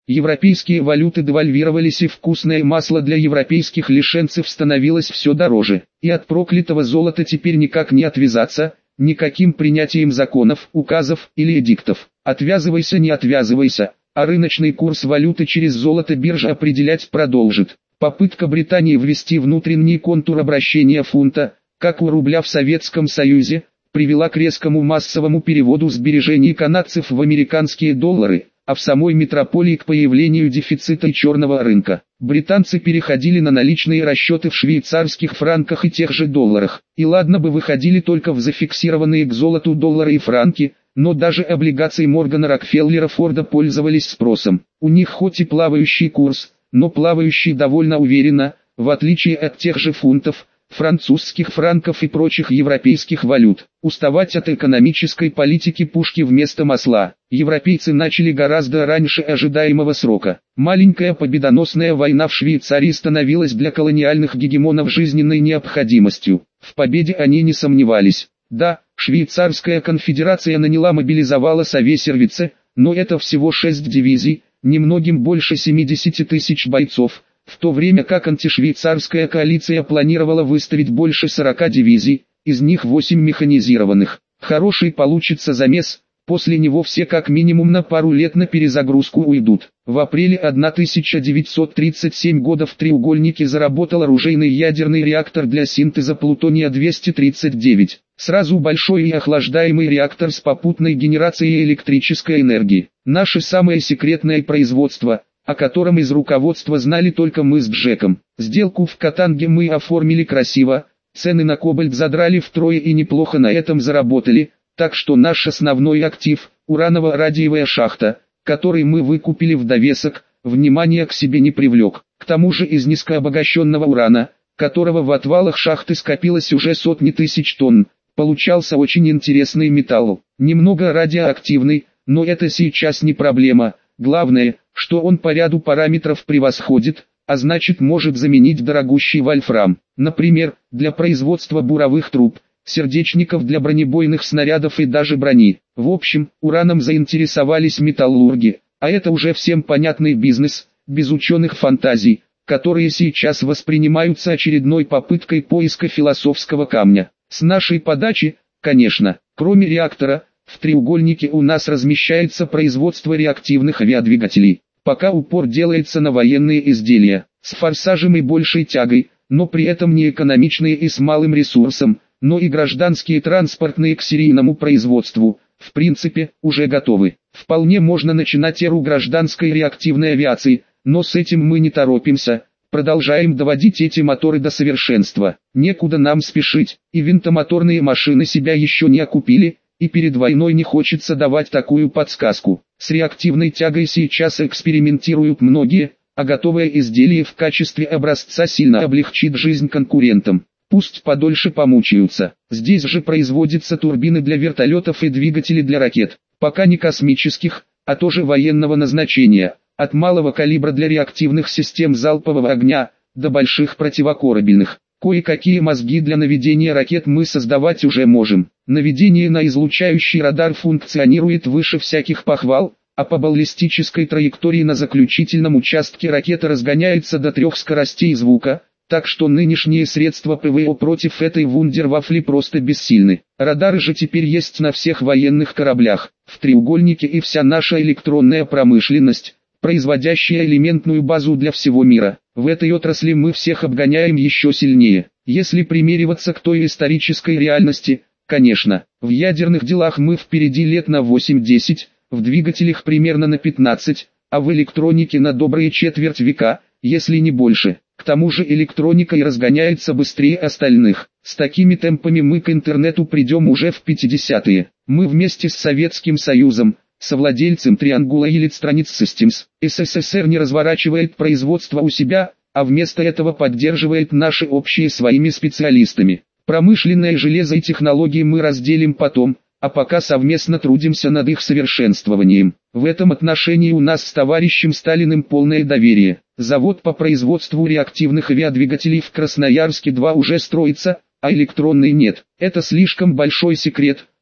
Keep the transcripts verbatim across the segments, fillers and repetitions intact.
Европейские валюты девальвировались, и вкусное масло для европейских лишенцев становилось все дороже. И от проклятого золота теперь никак не отвязаться, никаким принятием законов, указов или эдиктов. Отвязывайся, не отвязывайся, а рыночный курс валюты через золото биржа определять продолжит. Попытка Британии ввести внутренний контур обращения фунта, как у рубля в Советском Союзе, привела к резкому массовому переводу сбережений канадцев в американские доллары, а в самой метрополии к появлению дефицита и черного рынка. Британцы переходили на наличные расчеты в швейцарских франках и тех же долларах. И ладно бы выходили только в зафиксированные к золоту доллары и франки, но даже облигации Моргана Рокфеллера Форда пользовались спросом. У них хоть и плавающий курс, но плавающий довольно уверенно, в отличие от тех же фунтов, французских франков и прочих европейских валют. Уставать от экономической политики пушки вместо масла европейцы начали гораздо раньше ожидаемого срока. Маленькая победоносная война в Швейцарии становилась для колониальных гегемонов жизненной необходимостью. В победе они не сомневались. Да, Швейцарская конфедерация наняла, мобилизовала Совесервице, но это всего шесть дивизий, немногим больше семидесяти тысяч бойцов, в то время как антишвейцарская коалиция планировала выставить больше сорока дивизий, из них восемь механизированных. Хороший получится замес, после него все как минимум на пару лет на перезагрузку уйдут. В апреле тысяча девятьсот тридцать седьмого года в треугольнике заработал оружейный ядерный реактор для синтеза плутония двести тридцать девять. Сразу большой и охлаждаемый реактор с попутной генерацией электрической энергии. Наше самое секретное производство, о котором из руководства знали только мы с Джеком. Сделку в Катанге мы оформили красиво, цены на кобальт задрали втрое и неплохо на этом заработали, так что наш основной актив, ураново-радиевая шахта, который мы выкупили в довесок, внимания к себе не привлек. К тому же из низкообогащенного урана, которого в отвалах шахты скопилось уже сотни тысяч тонн, получался очень интересный металл. Немного радиоактивный, но это сейчас не проблема. Главное, что он по ряду параметров превосходит, а значит может заменить дорогущий вольфрам. Например, для производства буровых труб, сердечников для бронебойных снарядов и даже брони. В общем, ураном заинтересовались металлурги, а это уже всем понятный бизнес, без ученых фантазий, которые сейчас воспринимаются очередной попыткой поиска философского камня. С нашей подачи, конечно, кроме реактора, в треугольнике у нас размещается производство реактивных авиадвигателей. Пока упор делается на военные изделия, с форсажем и большей тягой, но при этом не экономичные и с малым ресурсом, но и гражданские транспортные к серийному производству, в принципе, уже готовы. Вполне можно начинать эру гражданской реактивной авиации, но с этим мы не торопимся. Продолжаем доводить эти моторы до совершенства. Некуда нам спешить, и винтомоторные машины себя еще не окупили, и перед войной не хочется давать такую подсказку. С реактивной тягой сейчас экспериментируют многие, а готовое изделие в качестве образца сильно облегчит жизнь конкурентам. Пусть подольше помучаются. Здесь же производятся турбины для вертолетов и двигатели для ракет, пока не космических, а тоже военного назначения. От малого калибра для реактивных систем залпового огня, до больших противокорабельных. Кое-какие мозги для наведения ракет мы создавать уже можем. Наведение на излучающий радар функционирует выше всяких похвал, а по баллистической траектории на заключительном участке ракета разгоняется до трех скоростей звука, так что нынешние средства ПВО против этой вундервафли просто бессильны. Радары же теперь есть на всех военных кораблях. В треугольнике и вся наша электронная промышленность, производящая элементную базу для всего мира. В этой отрасли мы всех обгоняем еще сильнее. Если примериваться к той исторической реальности, конечно, в ядерных делах мы впереди лет на восемь-десять, в двигателях примерно на пятнадцать, а в электронике на добрые четверть века, если не больше. К тому же электроника и разгоняется быстрее остальных. С такими темпами мы к интернету придем уже в пятидесятые. Мы вместе с Советским Союзом, совладельцем Triangular Electronics Systems, СССР не разворачивает производство у себя, а вместо этого поддерживает наши общие своими специалистами. Промышленное железо и технологии мы разделим потом, а пока совместно трудимся над их совершенствованием. В этом отношении у нас с товарищем Сталиным полное доверие. Завод по производству реактивных авиадвигателей в Красноярске два уже строится, а электронный нет. Это слишком большой секрет,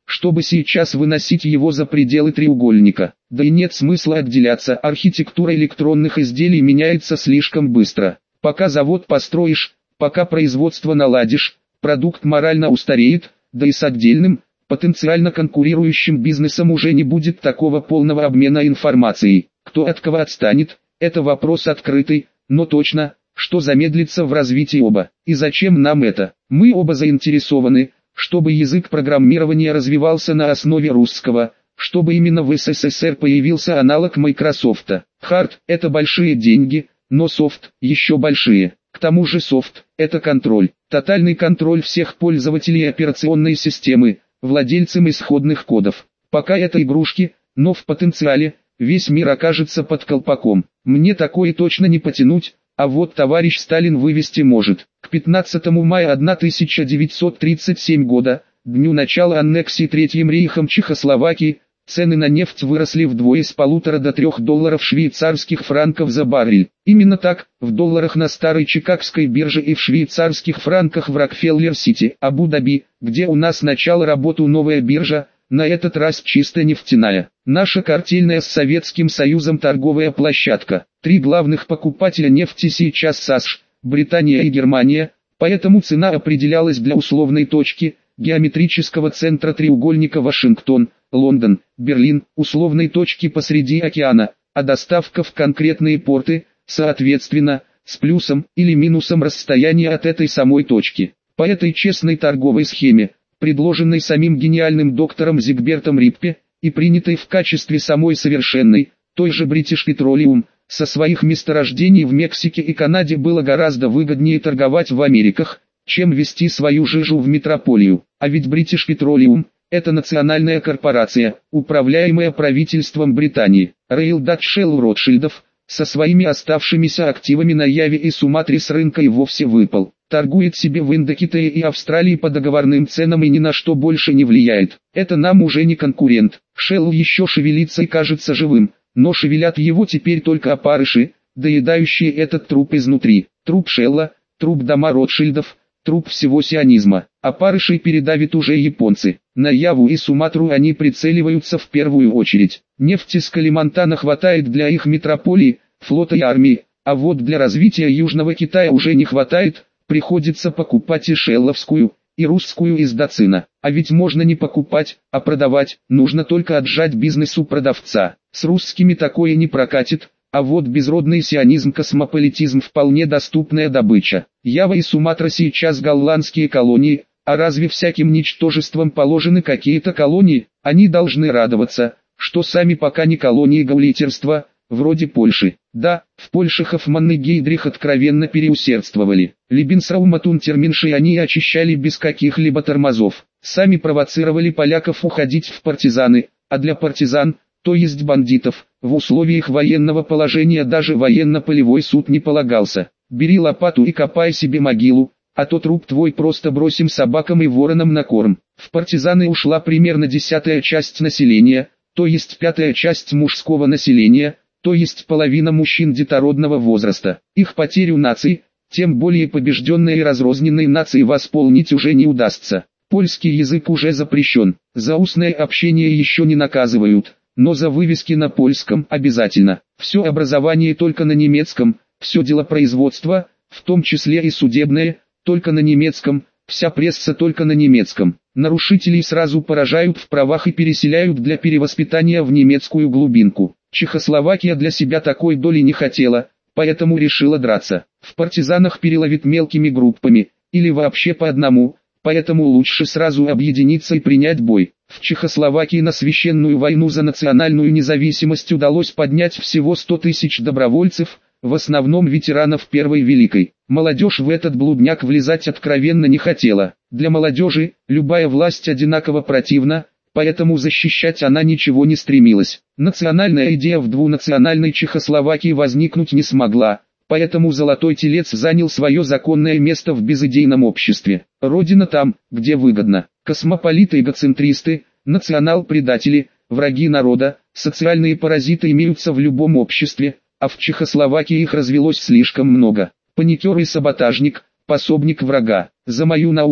чтобы сейчас выносить его за пределы треугольника. Да и нет смысла отделяться, архитектура электронных изделий меняется слишком быстро. Пока завод построишь, пока производство наладишь, продукт морально устареет, да и с отдельным, потенциально конкурирующим бизнесом уже не будет такого полного обмена информацией. Кто от кого отстанет, это вопрос открытый, но точно, что замедлится в развитии оба. И зачем нам это? Мы оба заинтересованы, чтобы язык программирования развивался на основе русского, чтобы именно в СССР появился аналог Microsoft. Хард – это большие деньги, но софт – еще большие. К тому же софт – это контроль, тотальный контроль всех пользователей операционной системы, владельцам исходных кодов. Пока это игрушки, но в потенциале весь мир окажется под колпаком. Мне такое точно не потянуть, а вот товарищ Сталин вывести может. К пятнадцатому мая тысяча девятьсот тридцать седьмого года, дню начала аннексии Третьим рейхом Чехословакии, цены на нефть выросли вдвое с полутора до трех долларов швейцарских франков за баррель. Именно так, в долларах на старой Чикагской бирже и в швейцарских франках в Рокфеллер-Сити, Абу-Даби, где у нас начала работу новая биржа, на этот раз чисто нефтяная. Наша картельная с Советским Союзом торговая площадка. Три главных покупателя нефти сейчас САСШ, Британия и Германия, поэтому цена определялась для условной точки, геометрического центра треугольника Вашингтон, Лондон, Берлин, условной точки посреди океана, а доставка в конкретные порты, соответственно, с плюсом или минусом расстояния от этой самой точки. По этой честной торговой схеме, предложенной самим гениальным доктором Зигбертом Риппе, и принятой в качестве самой совершенной, той же British Petroleum, со своих месторождений в Мексике и Канаде было гораздо выгоднее торговать в Америках, чем вести свою жижу в метрополию. А ведь British Petroleum – это национальная корпорация, управляемая правительством Британии. Royal Dutch Shell Ротшильдов, со своими оставшимися активами на Яве и Суматре с рынка и вовсе выпал. Торгует себе в Индокитае и Австралии по договорным ценам и ни на что больше не влияет. Это нам уже не конкурент. Shell еще шевелится и кажется живым, но шевелят его теперь только опарыши, доедающие этот труп изнутри. Труп Шелла, труп дома Ротшильдов, труп всего сионизма. Опарышей передавят уже японцы. На Яву и Суматру они прицеливаются в первую очередь. Нефти с Калимантана хватает для их метрополии, флота и армии, а вот для развития Южного Китая уже не хватает. Приходится покупать и шелловскую, и русскую из Дацина. А ведь можно не покупать, а продавать, нужно только отжать бизнесу продавца. С русскими такое не прокатит, а вот безродный сионизм-космополитизм вполне доступная добыча. Ява и Суматра сейчас голландские колонии, а разве всяким ничтожествам положены какие-то колонии? Они должны радоваться, что сами пока не колонии гаулитерства, вроде Польши. Да, в Польше Хофманн и Гейдрих откровенно переусердствовали. Лебенсрауматунтерменши они очищали без каких-либо тормозов. Сами провоцировали поляков уходить в партизаны, а для партизан, то есть бандитов, в условиях военного положения даже военно-полевой суд не полагался. Бери лопату и копай себе могилу, а то труп твой просто бросим собакам и воронам на корм. В партизаны ушла примерно десятая часть населения, то есть пятая часть мужского населения, то есть половина мужчин детородного возраста. Их потерю наций, тем более побежденной и разрозненной нации, восполнить уже не удастся. Польский язык уже запрещен, за устное общение еще не наказывают, но за вывески на польском обязательно. Все образование только на немецком, все делопроизводство, в том числе и судебное, только на немецком, вся пресса только на немецком. Нарушителей сразу поражают в правах и переселяют для перевоспитания в немецкую глубинку. Чехословакия для себя такой доли не хотела, поэтому решила драться. В партизанах переловит мелкими группами, или вообще по одному, поэтому лучше сразу объединиться и принять бой. В Чехословакии на священную войну за национальную независимость удалось поднять всего сто тысяч добровольцев, в основном ветеранов Первой Великой. Молодежь в этот блудняк влезать откровенно не хотела. Для молодежи любая власть одинаково противна, поэтому защищать она ничего не стремилась. Национальная идея в двунациональной Чехословакии возникнуть не смогла, поэтому Золотой Телец занял свое законное место в безидейном обществе. Родина там, где выгодно. Космополиты-эгоцентристы, национал-предатели, враги народа, социальные паразиты имеются в любом обществе, а в Чехословакии их развелось слишком много. Паникер и саботажник, пособник врага. За мою науку,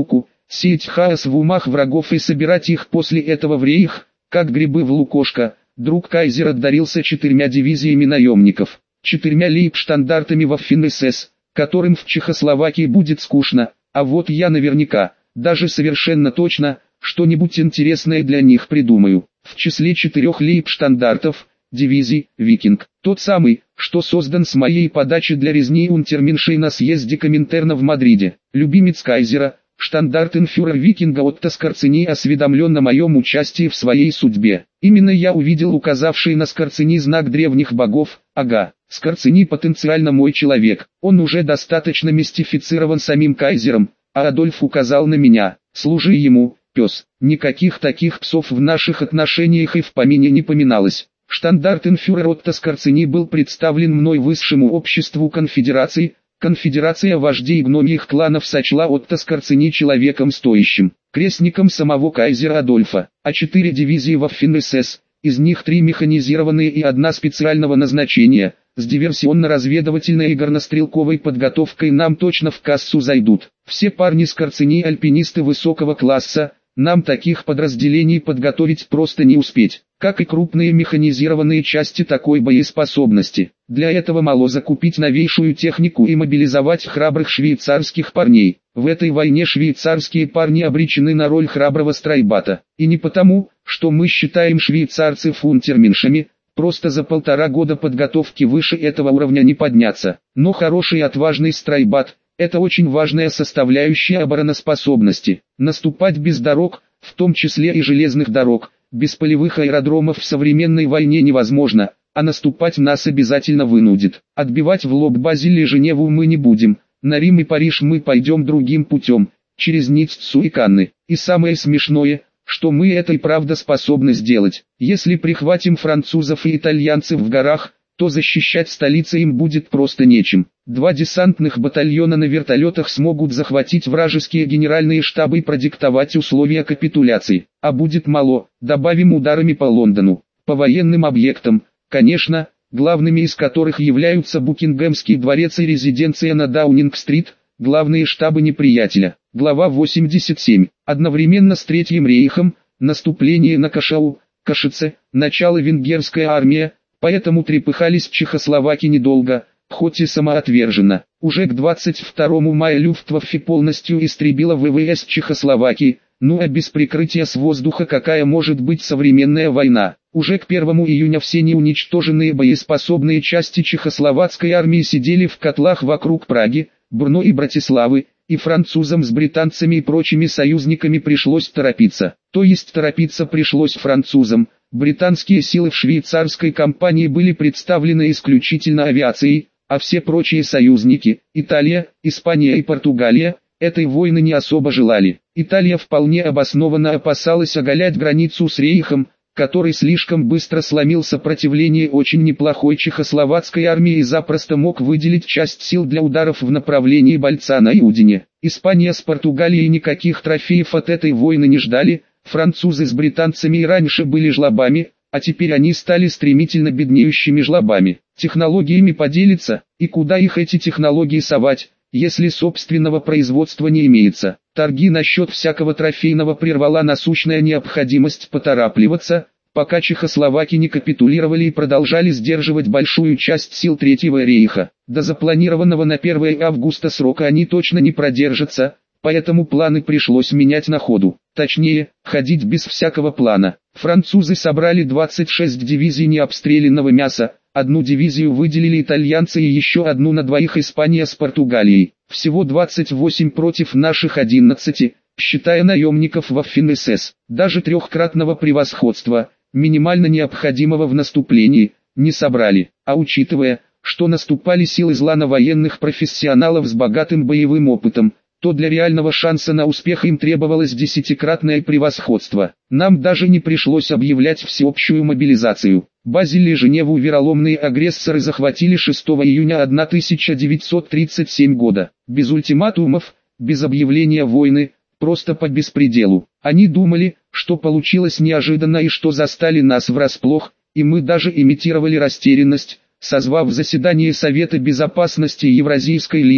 сеять хаос в умах врагов и собирать их после этого в рейх, как грибы в лукошко. Друг кайзера одарился четырьмя дивизиями наемников, четырьмя лейбштандартами Waffen-эс эс, которым в Чехословакии будет скучно, а вот я наверняка, даже совершенно точно, что-нибудь интересное для них придумаю. В числе четырех лейбштандартов, дивизий, Викинг, тот самый, что создан с моей подачи для резни унтерменшей на съезде Коминтерна в Мадриде. Любимец кайзера, штандартенфюрер Викинга Отто Скорцени осведомлен о моем участии в своей судьбе. Именно я увидел указавший на Скорцени знак древних богов. Ага, Скорцени потенциально мой человек, он уже достаточно мистифицирован самим кайзером, а Адольф указал на меня. Служи ему, пес. Никаких таких псов в наших отношениях и в помине не поминалось. Штандартенфюрер Отто Скорцени был представлен мной высшему обществу конфедерации. Конфедерация вождей гномьих кланов сочла Отто Скорцени человеком стоящим, крестником самого кайзера Адольфа, а четыре дивизии Waffen-эс эс, из них три механизированные и одна специального назначения, с диверсионно-разведывательной и горнострелковой подготовкой нам точно в кассу зайдут. Все парни Скорцени альпинисты высокого класса, нам таких подразделений подготовить просто не успеть, как и крупные механизированные части такой боеспособности. Для этого мало закупить новейшую технику и мобилизовать храбрых швейцарских парней. В этой войне швейцарские парни обречены на роль храброго страйбата. И не потому, что мы считаем швейцарцев унтерменшами, просто за полтора года подготовки выше этого уровня не подняться. Но хороший и отважный страйбат – это очень важная составляющая обороноспособности. Наступать без дорог, в том числе и железных дорог, без полевых аэродромов в современной войне невозможно, а наступать нас обязательно вынудит. Отбивать в лоб Базель и Женеву мы не будем, на Рим и Париж мы пойдем другим путем, через Ниццу и Канны. И самое смешное, что мы это и правда способны сделать. Если прихватим французов и итальянцев в горах, то защищать столицы им будет просто нечем. Два десантных батальона на вертолетах смогут захватить вражеские генеральные штабы и продиктовать условия капитуляции. А будет мало, добавим ударами по Лондону, по военным объектам, конечно, главными из которых являются Букингемский дворец и резиденция на Даунинг-стрит, главные штабы неприятеля. Глава восемьдесят семь. Одновременно с Третьим рейхом, наступление на Кашау, Кашице, начало венгерская армия, поэтому трепыхались чехословаки недолго, хоть и самоотверженно. Уже к двадцать второму мая Люфтваффе полностью истребила ВВС Чехословакии, ну а без прикрытия с воздуха какая может быть современная война. Уже к первому июня все неуничтоженные боеспособные части чехословацкой армии сидели в котлах вокруг Праги, Брно и Братиславы, и французам с британцами и прочими союзниками пришлось торопиться. То есть торопиться пришлось французам. Британские силы в швейцарской кампании были представлены исключительно авиацией, а все прочие союзники, Италия, Испания и Португалия, этой войны не особо желали. Италия вполне обоснованно опасалась оголять границу с Рейхом, который слишком быстро сломил сопротивление очень неплохой чехословацкой армии и запросто мог выделить часть сил для ударов в направлении Больца на Юдине. Испания с Португалией никаких трофеев от этой войны не ждали. Французы с британцами и раньше были жлобами, а теперь они стали стремительно беднеющими жлобами. Технологиями поделиться, и куда их эти технологии совать, если собственного производства не имеется. Торги насчет всякого трофейного прервала насущная необходимость поторапливаться, пока чехословаки не капитулировали и продолжали сдерживать большую часть сил Третьего рейха. До запланированного на первое августа срока они точно не продержатся, поэтому планы пришлось менять на ходу. Точнее, ходить без всякого плана. Французы собрали двадцать шесть дивизий необстрелянного мяса, одну дивизию выделили итальянцы и еще одну на двоих Испания с Португалией. Всего двадцать восемь против наших одиннадцати, считая наемников Waffen-эс эс. Даже трехкратного превосходства, минимально необходимого в наступлении, не собрали. А учитывая, что наступали силы зла на военных профессионалов с богатым боевым опытом, то для реального шанса на успех им требовалось десятикратное превосходство. Нам даже не пришлось объявлять всеобщую мобилизацию. Базель и Женеву вероломные агрессоры захватили шестого июня тысяча девятьсот тридцать седьмого года. Без ультиматумов, без объявления войны, просто по беспределу. Они думали, что получилось неожиданно и что застали нас врасплох, и мы даже имитировали растерянность, созвав заседание Совета Безопасности Евразийской лиги,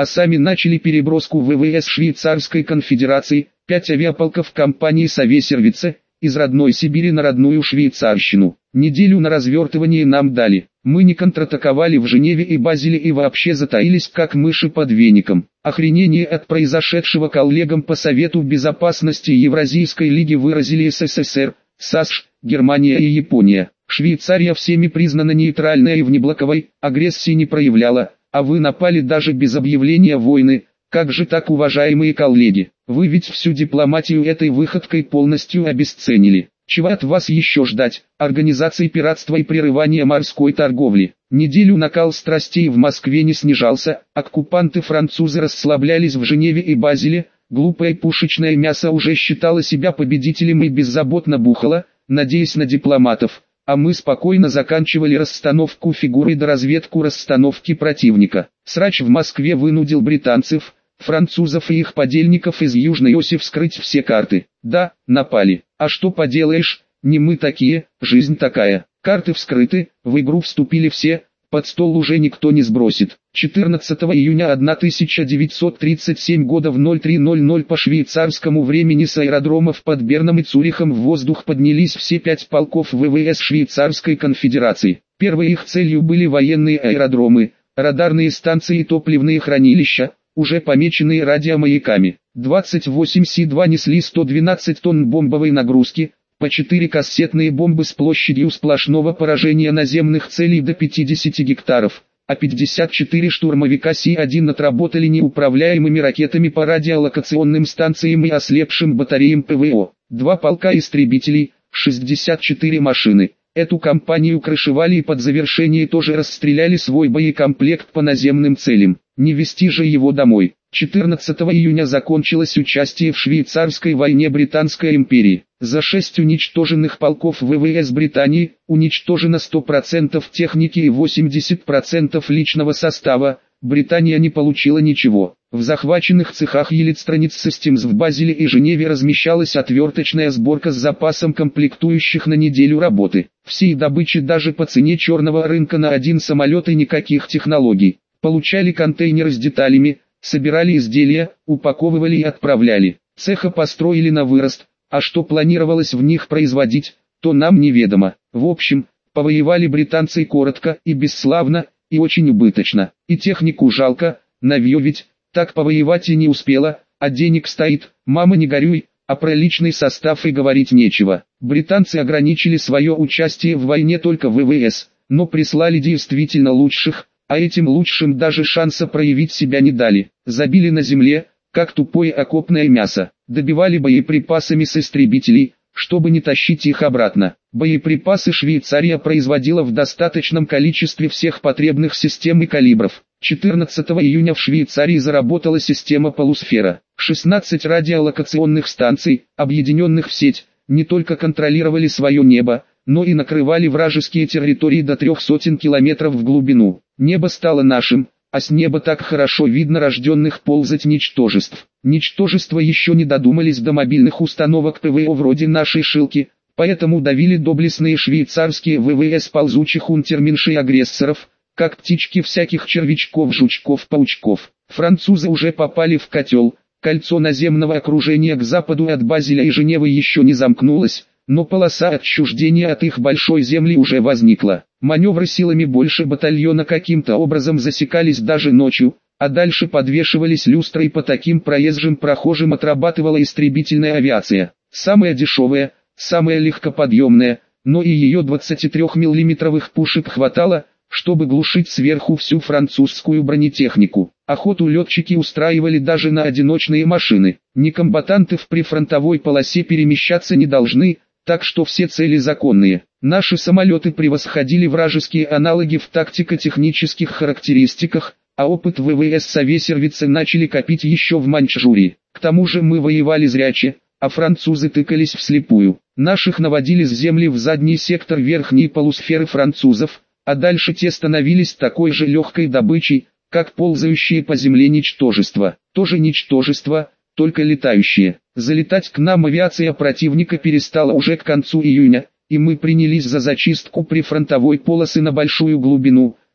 а сами начали переброску ВВС Швейцарской конфедерации, пять авиаполков компании «Совесервице», из родной Сибири на родную Швейцарщину. Неделю на развертывание нам дали. Мы не контратаковали в Женеве и Базеле и вообще затаились как мыши под веником. Охренение от произошедшего коллегам по Совету Безопасности Евразийской лиги выразили СССР, САСШ, Германия и Япония. Швейцария всеми признана нейтральной и внеблоковой, агрессии не проявляла, а вы напали даже без объявления войны. Как же так, уважаемые коллеги? Вы ведь всю дипломатию этой выходкой полностью обесценили. Чего от вас еще ждать? Организации пиратства и прерывания морской торговли. Неделю накал страстей в Москве не снижался, оккупанты-французы расслаблялись в Женеве и Базеле, глупое пушечное мясо уже считало себя победителем и беззаботно бухало, надеясь на дипломатов, а мы спокойно заканчивали расстановку фигуры до разведку расстановки противника. Срач в Москве вынудил британцев, французов и их подельников из Южной Оси вскрыть все карты. Да, напали. А что поделаешь, не мы такие, жизнь такая. Карты вскрыты, в игру вступили все, под стол уже никто не сбросит. четырнадцатого июня тысяча девятьсот тридцать седьмого года в ноль три ноль ноль по швейцарскому времени с аэродромов под Берном и Цюрихом в воздух поднялись все пять полков ВВС Швейцарской конфедерации. Первой их целью были военные аэродромы, радарные станции и топливные хранилища, уже помеченные радиомаяками. двадцать восемь Си два несли сто двенадцать тонн бомбовой нагрузки, по четыре кассетные бомбы с площадью сплошного поражения наземных целей до пятидесяти гектаров, а пятьдесят четыре штурмовика Си один отработали неуправляемыми ракетами по радиолокационным станциям и ослепшим батареям ПВО. Два полка истребителей, шестьдесят четыре машины. Эту кампанию крышевали и под завершение тоже расстреляли свой боекомплект по наземным целям. Не везти же его домой. четырнадцатого июня закончилось участие в швейцарской войне Британской империи. За шесть уничтоженных полков ВВС Британии уничтожено сто процентов техники и восемьдесят процентов личного состава. Британия не получила ничего. В захваченных цехах Electronics Systems в Базеле и Женеве размещалась отверточная сборка с запасом комплектующих на неделю работы. Всей добычи даже по цене черного рынка на один самолет и никаких технологий. Получали контейнеры с деталями, собирали изделия, упаковывали и отправляли. Цеха построили на вырост, а что планировалось в них производить, то нам неведомо. В общем, повоевали британцы коротко и бесславно, и очень убыточно. И технику жалко, навье ведь, так повоевать и не успела, а денег стоит, мама не горюй, а про личный состав и говорить нечего. Британцы ограничили свое участие в войне только в ВВС, но прислали действительно лучших, а этим лучшим даже шанса проявить себя не дали. Забили на земле, как тупое окопное мясо, добивали боеприпасами с истребителей, чтобы не тащить их обратно. Боеприпасы Швейцария производила в достаточном количестве всех потребных систем и калибров. четырнадцатого июня в Швейцарии заработала система полусфера. шестнадцать радиолокационных станций, объединенных в сеть, не только контролировали свое небо, но и накрывали вражеские территории до трех сотен километров в глубину. Небо стало нашим, а с неба так хорошо видно рожденных ползать ничтожеств. Ничтожества еще не додумались до мобильных установок ПВО вроде нашей «Шилки», поэтому давили доблестные швейцарские ВВС ползучих унтерменшей агрессоров, как птички всяких червячков, жучков, паучков. Французы уже попали в котел, кольцо наземного окружения к западу от Базеля и Женевы еще не замкнулось, но полоса отчуждения от их большой земли уже возникла. Маневры силами больше батальона каким-то образом засекались даже ночью, а дальше подвешивались люстры и по таким проезжим прохожим отрабатывала истребительная авиация. Самая дешевая, самая легкоподъемная, но и ее двадцатитрёхмиллиметровых пушек хватало, чтобы глушить сверху всю французскую бронетехнику. Охоту летчики устраивали даже на одиночные машины. Некомбатанты в прифронтовой полосе перемещаться не должны, так что все цели законные. Наши самолеты превосходили вражеские аналоги в тактико-технических характеристиках, а опыт ВВС Совесервице начали копить еще в Маньчжурии. К тому же мы воевали зряче, а французы тыкались вслепую. Наших наводили с земли в задний сектор верхней полусферы французов, а дальше те становились такой же легкой добычей, как ползающие по земле ничтожества. Тоже ничтожества, только летающие. Залетать к нам авиация противника перестала уже к концу июня, и мы принялись за зачистку прифронтовой полосы на большую глубину,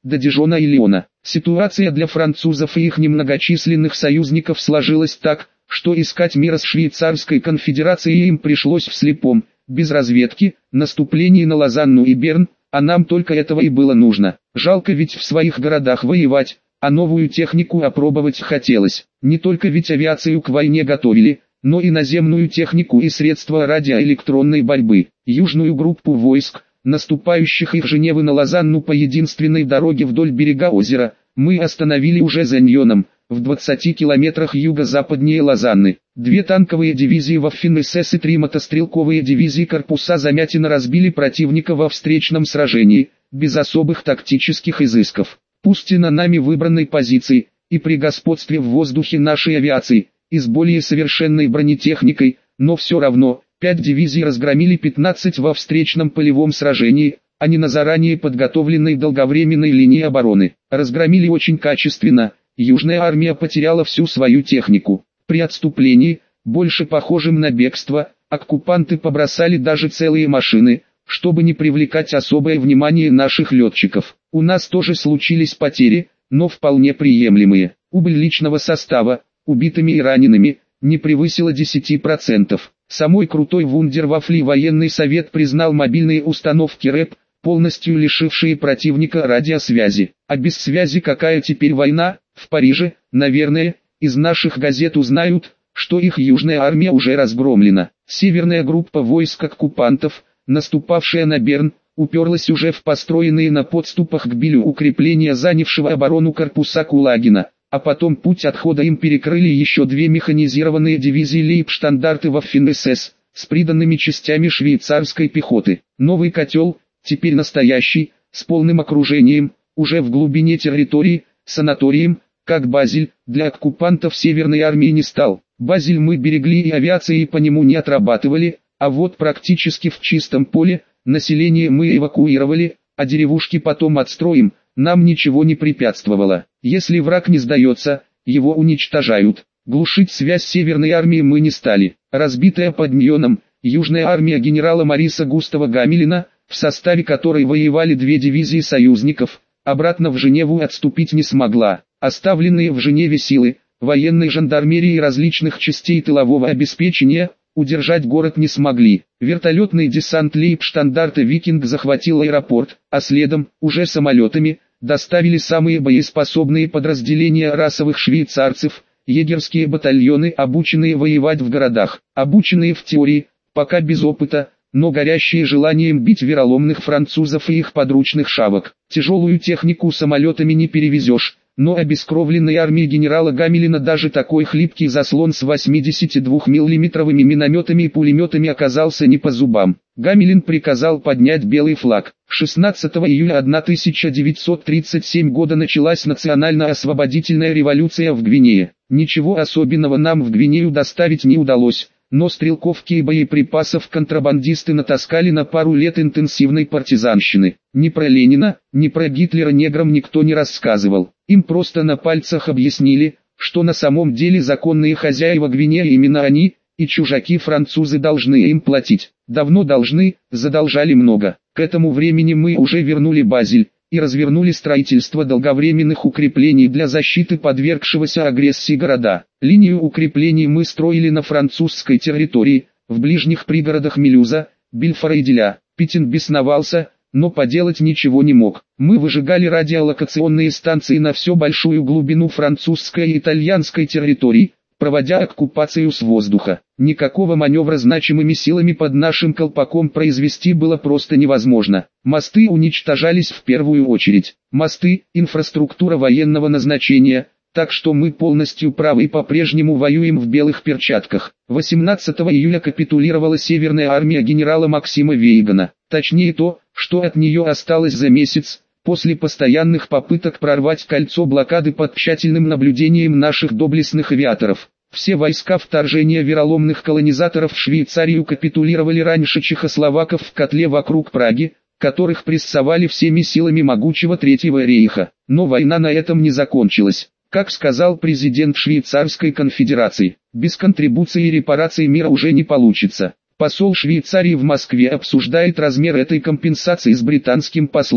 до Дижона и Лиона. Ситуация для французов и их немногочисленных союзников сложилась так, что искать мира с Швейцарской конфедерацией им пришлось в слепом, без разведки, наступлении на Лозанну и Берн, а нам только этого и было нужно. Жалко ведь в своих городах воевать, а новую технику опробовать хотелось. Не только ведь авиацию к войне готовили, но и наземную технику и средства радиоэлектронной борьбы. Южную группу войск, наступающих из Женевы на Лозанну по единственной дороге вдоль берега озера, мы остановили уже за Ньоном, в двадцати километрах юго-западнее Лозанны. Две танковые дивизии Waffen-эс эс и три мотострелковые дивизии корпуса Замятина разбили противника во встречном сражении, без особых тактических изысков. Пусть и на нами выбранной позиции, и при господстве в воздухе нашей авиации, и с более совершенной бронетехникой, но все равно, пять дивизий разгромили пятнадцать во встречном полевом сражении, а не на заранее подготовленной долговременной линии обороны. Разгромили очень качественно, Южная армия потеряла всю свою технику. При отступлении, больше похожем на бегство, оккупанты побросали даже целые машины, чтобы не привлекать особое внимание наших летчиков. У нас тоже случились потери, но вполне приемлемые. Убыль личного состава, убитыми и ранеными, не превысила десяти процентов. Самой крутой вундервафли военный совет признал мобильные установки РЭП, полностью лишившие противника радиосвязи. А без связи какая теперь война? В Париже, наверное, из наших газет узнают, что их южная армия уже разгромлена. Северная группа войск оккупантов, наступавшая на Берн, уперлась уже в построенные на подступах к Билю укрепления занявшего оборону корпуса Кулагина, а потом путь отхода им перекрыли еще две механизированные дивизии Лейбштандарты Waffen-эс эс, с приданными частями швейцарской пехоты. Новый котел, теперь настоящий, с полным окружением, уже в глубине территории, санаторием, как Базель, для оккупантов Северной армии не стал. Базель мы берегли и авиацией по нему не отрабатывали, а вот практически в чистом поле, население мы эвакуировали, а деревушки потом отстроим, нам ничего не препятствовало. Если враг не сдается, его уничтожают. Глушить связь Северной армии мы не стали. Разбитая под Ньоном, Южная армия генерала Мариса Густава Гамилина, в составе которой воевали две дивизии союзников, обратно в Женеву отступить не смогла. Оставленные в Женеве силы, военной жандармерии и различных частей тылового обеспечения, удержать город не смогли. Вертолетный десант Лейбштандарта «Викинг» захватил аэропорт, а следом, уже самолетами, доставили самые боеспособные подразделения расовых швейцарцев, егерские батальоны, обученные воевать в городах, обученные в теории, пока без опыта, но горящие желанием бить вероломных французов и их подручных шавок. Тяжелую технику самолетами не перевезешь, но обескровленной армии генерала Гамилина даже такой хлипкий заслон с восьмидесятидвухмиллиметровыми минометами и пулеметами оказался не по зубам. Гамилин приказал поднять белый флаг. шестнадцатого июля тысяча девятьсот тридцать седьмого года началась национально-освободительная революция в Гвинее. Ничего особенного нам в Гвинею доставить не удалось, но стрелковки и боеприпасов контрабандисты натаскали на пару лет интенсивной партизанщины. Ни про Ленина, ни про Гитлера неграм никто не рассказывал. Им просто на пальцах объяснили, что на самом деле законные хозяева Гвинеи именно они, и чужаки-французы должны им платить. Давно должны, задолжали много. К этому времени мы уже вернули Базель и развернули строительство долговременных укреплений для защиты подвергшегося агрессии города. Линию укреплений мы строили на французской территории, в ближних пригородах Мелюза, Бельфора и Диля. Петин бесновался, но поделать ничего не мог. Мы выжигали радиолокационные станции на всю большую глубину французской и итальянской территорий, проводя оккупацию с воздуха. Никакого маневра значимыми силами под нашим колпаком произвести было просто невозможно. Мосты уничтожались в первую очередь. Мосты – инфраструктура военного назначения, так что мы полностью правы и по-прежнему воюем в белых перчатках. восемнадцатого июля капитулировала Северная армия генерала Максима Вейгана. Точнее то, что от нее осталось за месяц, после постоянных попыток прорвать кольцо блокады под тщательным наблюдением наших доблестных авиаторов. Все войска вторжения вероломных колонизаторов в Швейцарию капитулировали раньше чехословаков в котле вокруг Праги, которых прессовали всеми силами могучего Третьего рейха. Но война на этом не закончилась. Как сказал президент Швейцарской конфедерации, без контрибуций и репараций мира уже не получится. Посол Швейцарии в Москве обсуждает размер этой компенсации с британским послом,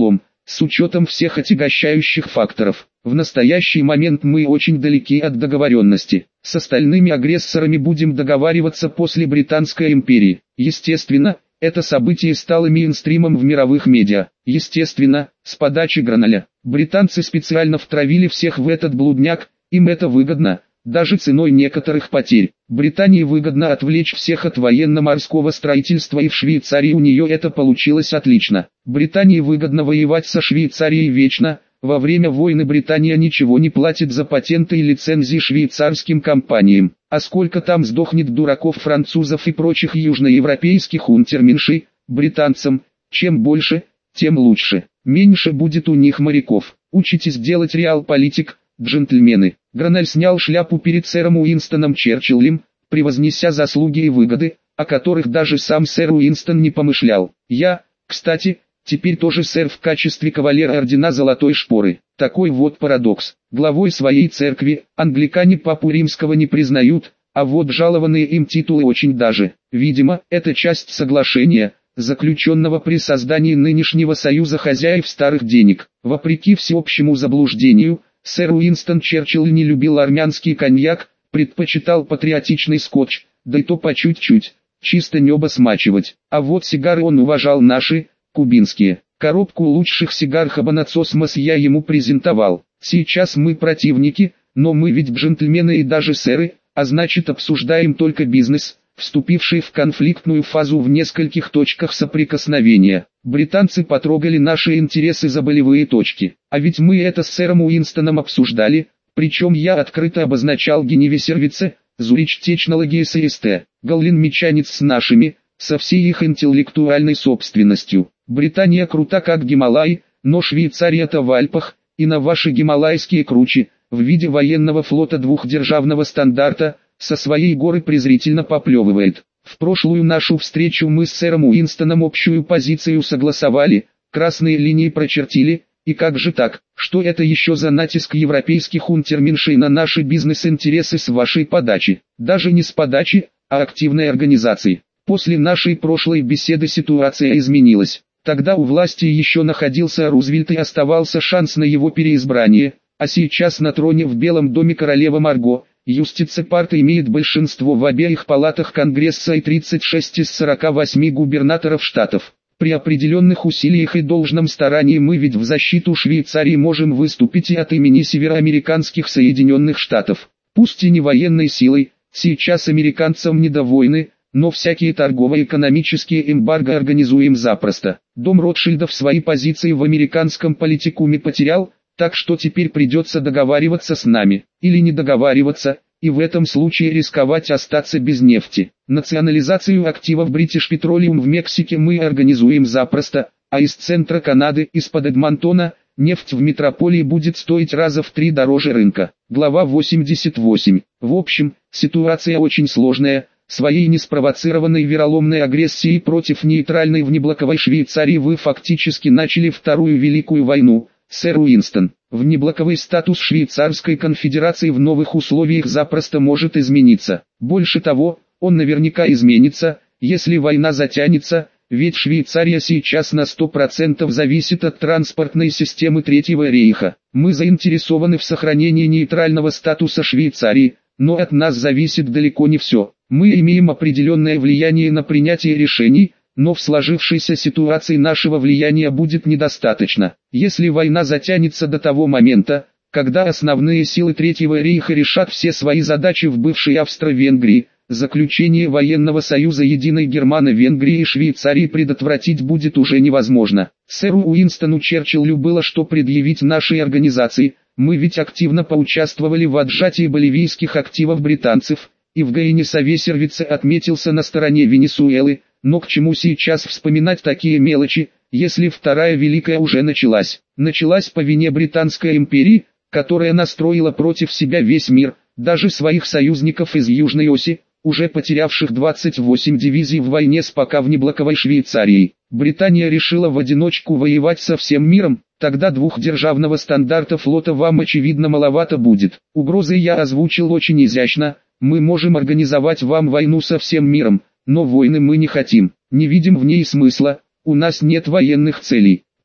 с учетом всех отягощающих факторов. В настоящий момент мы очень далеки от договоренности. С остальными агрессорами будем договариваться после Британской империи. Естественно, это событие стало мейнстримом в мировых медиа. Естественно, с подачи Граналя. Британцы специально втравили всех в этот блудняк, им это выгодно, даже ценой некоторых потерь. Британии выгодно отвлечь всех от военно-морского строительства, и в Швейцарии у нее это получилось отлично. Британии выгодно воевать со Швейцарией вечно. Во время войны Британия ничего не платит за патенты и лицензии швейцарским компаниям. А сколько там сдохнет дураков французов и прочих южноевропейских унтерменшей, британцам, чем больше, тем лучше. Меньше будет у них моряков. Учитесь делать реал-политик, джентльмены. Граналь снял шляпу перед сэром Уинстоном Черчиллем, превознеся заслуги и выгоды, о которых даже сам сэр Уинстон не помышлял. Я, кстати, теперь тоже сэр в качестве кавалера ордена Золотой Шпоры. Такой вот парадокс. Главой своей церкви англикане папу римского не признают, а вот жалованные им титулы очень даже. Видимо, это часть соглашения, заключенного при создании нынешнего союза хозяев старых денег. Вопреки всеобщему заблуждению, сэр Уинстон Черчилль не любил армянский коньяк, предпочитал патриотичный скотч, да и то по чуть-чуть, чисто небо смачивать. А вот сигары он уважал наши, кубинские. Коробку лучших сигар Хабанацосмос я ему презентовал. Сейчас мы противники, но мы ведь джентльмены и даже сэры, а значит обсуждаем только бизнес, вступивший в конфликтную фазу в нескольких точках соприкосновения. Британцы потрогали наши интересы за болевые точки. А ведь мы это с сэром Уинстоном обсуждали, причем я открыто обозначал Геневе Сервице, Зурич Технологии ССТ, Галлин Мечанец с нашими, со всей их интеллектуальной собственностью. Британия крута как Гималай, но Швейцария-то в Альпах, и на ваши гималайские кручи, в виде военного флота двухдержавного стандарта, со своей горы презрительно поплевывает. В прошлую нашу встречу мы с сэром Уинстоном общую позицию согласовали, красные линии прочертили, и как же так, что это еще за натиск европейских унтерменшей на наши бизнес-интересы с вашей подачи? Даже не с подачи, а активной организации. После нашей прошлой беседы ситуация изменилась. Тогда у власти еще находился Рузвельт и оставался шанс на его переизбрание, а сейчас на троне в Белом доме королева Марго. Юстице-парт имеет большинство в обеих палатах Конгресса и тридцать шесть из сорока восьми губернаторов штатов. При определенных усилиях и должном старании мы ведь в защиту Швейцарии можем выступить и от имени североамериканских Соединенных Штатов. Пусть и не военной силой, сейчас американцам не до войны, но всякие торгово-экономические эмбарго организуем запросто. Дом Ротшильдов свои позиции в американском политикуме потерял, так что теперь придется договариваться с нами, или не договариваться, и в этом случае рисковать остаться без нефти. Национализацию активов British Petroleum в Мексике мы организуем запросто, а из центра Канады, из-под Эдмонтона, нефть в метрополии будет стоить раза в три дороже рынка. Глава восемьдесят восемь. В общем, ситуация очень сложная. Своей неспровоцированной вероломной агрессией против нейтральной внеблоковой Швейцарии вы фактически начали Вторую Великую войну, сэр Уинстон. Внеблоковый статус Швейцарской конфедерации в новых условиях запросто может измениться. Больше того, он наверняка изменится, если война затянется, ведь Швейцария сейчас на сто процентов зависит от транспортной системы Третьего рейха. Мы заинтересованы в сохранении нейтрального статуса Швейцарии, но от нас зависит далеко не все. Мы имеем определенное влияние на принятие решений, но в сложившейся ситуации нашего влияния будет недостаточно. Если война затянется до того момента, когда основные силы Третьего рейха решат все свои задачи в бывшей Австро-Венгрии, заключение военного союза Единой Германо-Венгрии и Швейцарии предотвратить будет уже невозможно. Сэру Уинстону Черчиллю было что предъявить нашей организации, мы ведь активно поучаствовали в отжатии боливийских активов британцев, и в Гаине-Саве-Сервице отметился на стороне Венесуэлы, но к чему сейчас вспоминать такие мелочи, если Вторая Великая уже началась? Началась по вине Британской империи, которая настроила против себя весь мир, даже своих союзников из Южной оси, уже потерявших двадцать восемь дивизий в войне с пока внеблоковой Швейцарией. Британия решила в одиночку воевать со всем миром, тогда двухдержавного стандарта флота вам очевидно маловато будет. Угрозы я озвучил очень изящно, мы можем организовать вам войну со всем миром, но войны мы не хотим, не видим в ней смысла, у нас нет военных целей.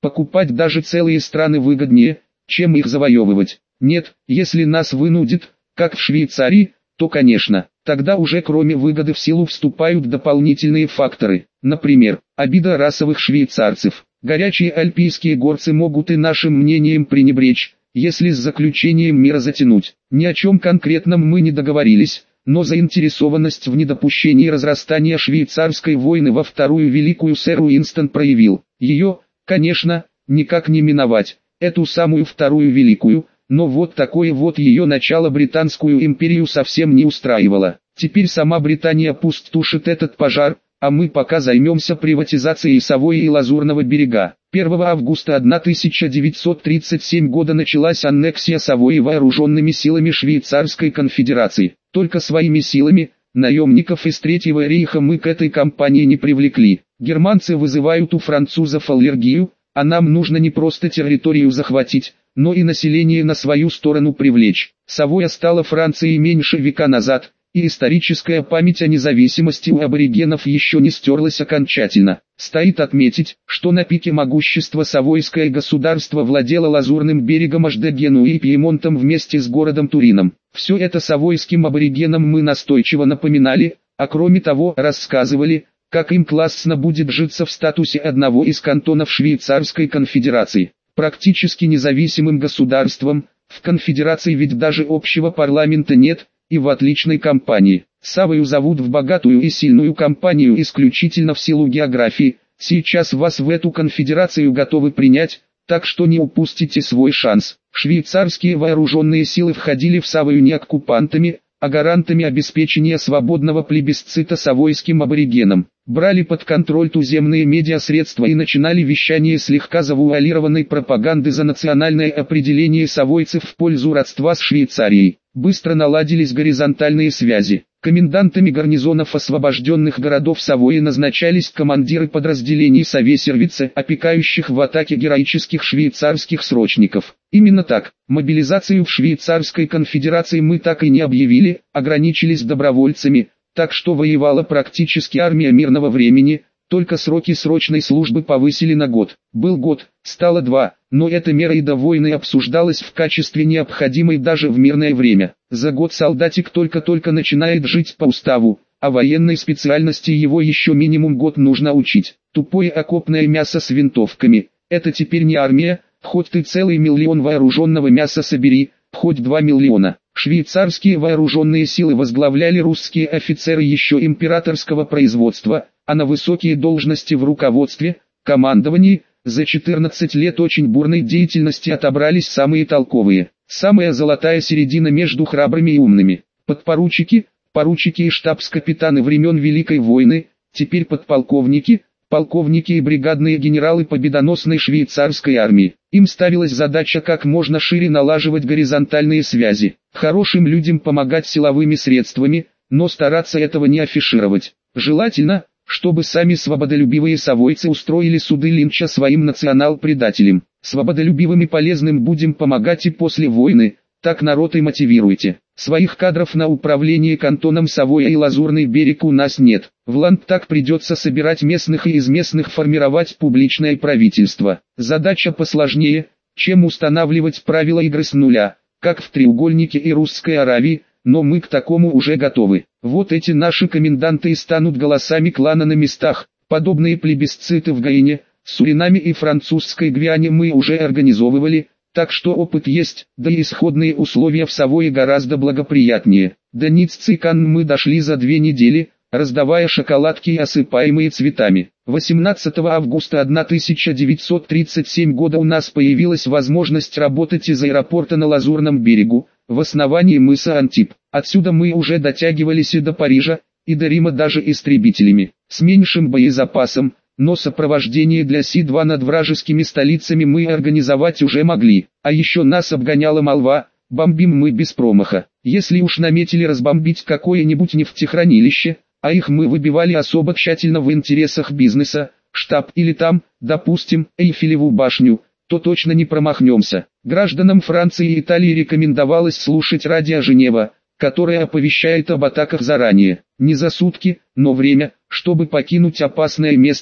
Покупать даже целые страны выгоднее, чем их завоевывать. Нет, если нас вынудит, как в Швейцарии, то конечно, тогда уже кроме выгоды в силу вступают дополнительные факторы. Например, обида расовых швейцарцев. Горячие альпийские горцы могут и нашим мнением пренебречь, если с заключением мира затянуть. Ни о чем конкретном мы не договорились, но заинтересованность в недопущении разрастания швейцарской войны во Вторую Великую сэр Уинстон проявил. Ее, конечно, никак не миновать, эту самую Вторую Великую, но вот такое вот ее начало Британскую империю совсем не устраивало. Теперь сама Британия пусть тушит этот пожар, а мы пока займемся приватизацией Савойи и Лазурного берега. первого августа тысяча девятьсот тридцать седьмого года началась аннексия Савойи вооруженными силами Швейцарской конфедерации. Только своими силами, наемников из Третьего рейха мы к этой кампании не привлекли. Германцы вызывают у французов аллергию, а нам нужно не просто территорию захватить, но и население на свою сторону привлечь. Савойя стала Францией меньше века назад, и историческая память о независимости у аборигенов еще не стерлась окончательно. Стоит отметить, что на пике могущества Савойское государство владело Лазурным берегом аж до Генуи и Пьемонтом вместе с городом Турином. Все это савойским аборигенам мы настойчиво напоминали, а кроме того рассказывали, как им классно будет житься в статусе одного из кантонов Швейцарской конфедерации. Практически независимым государством, в конфедерации ведь даже общего парламента нет, и в отличной компании. Савою зовут в богатую и сильную компанию исключительно в силу географии. Сейчас вас в эту конфедерацию готовы принять, так что не упустите свой шанс. Швейцарские вооруженные силы входили в Савою не оккупантами, а гарантами обеспечения свободного плебисцита савойским аборигенам. Брали под контроль туземные медиасредства и начинали вещание слегка завуалированной пропаганды за национальное определение савойцев в пользу родства с Швейцарией. Быстро наладились горизонтальные связи. Комендантами гарнизонов освобожденных городов Савойи назначались командиры подразделений Савесервице, опекающих в атаке героических швейцарских срочников. Именно так, мобилизацию в Швейцарской конфедерации мы так и не объявили, ограничились добровольцами, так что воевала практически армия мирного времени, только сроки срочной службы повысили на год. Был год, стало два, но эта мера и до войны обсуждалась в качестве необходимой даже в мирное время. За год солдатик только-только начинает жить по уставу, а военной специальности его еще минимум год нужно учить. Тупое окопное мясо с винтовками – это теперь не армия, хоть ты целый миллион вооруженного мяса собери, хоть два миллиона. Швейцарские вооруженные силы возглавляли русские офицеры еще императорского производства, а на высокие должности в руководстве, командовании, за четырнадцать лет очень бурной деятельности отобрались самые толковые. Самая золотая середина между храбрыми и умными. Подпоручики, поручики и штабс-капитаны времен Великой войны, теперь подполковники, полковники и бригадные генералы победоносной швейцарской армии. Им ставилась задача как можно шире налаживать горизонтальные связи. Хорошим людям помогать силовыми средствами, но стараться этого не афишировать. Желательно, чтобы сами свободолюбивые савойцы устроили суды линча своим национал-предателям. Свободолюбивым и полезным будем помогать и после войны, так народ и мотивируйте. Своих кадров на управление кантоном Савойя и Лазурный берег у нас нет. В Ландтаг придется собирать местных и из местных формировать публичное правительство. Задача посложнее, чем устанавливать правила игры с нуля, как в треугольнике и Русской Аравии, но мы к такому уже готовы. Вот эти наши коменданты и станут голосами клана на местах. Подобные плебисциты в Гаине, Суринаме и французской Гвиане мы уже организовывали, так что опыт есть, да и исходные условия в Савойе гораздо благоприятнее. До Ниццы и Канн мы дошли за две недели, раздавая шоколадки и осыпаемые цветами. восемнадцатого августа тысяча девятьсот тридцать седьмого года у нас появилась возможность работать из аэропорта на Лазурном берегу, в основании мыса Антиб. Отсюда мы уже дотягивались и до Парижа, и до Рима даже истребителями, с меньшим боезапасом, но сопровождение для Си два над вражескими столицами мы организовать уже могли. А еще нас обгоняла молва, бомбим мы без промаха. Если уж наметили разбомбить какое-нибудь нефтехранилище, а их мы выбивали особо тщательно в интересах бизнеса, штаб или там, допустим, Эйфелеву башню, то точно не промахнемся. Гражданам Франции и Италии рекомендовалось слушать радио Женева, которое оповещает об атаках заранее. Не за сутки, но время, чтобы покинуть опасное место,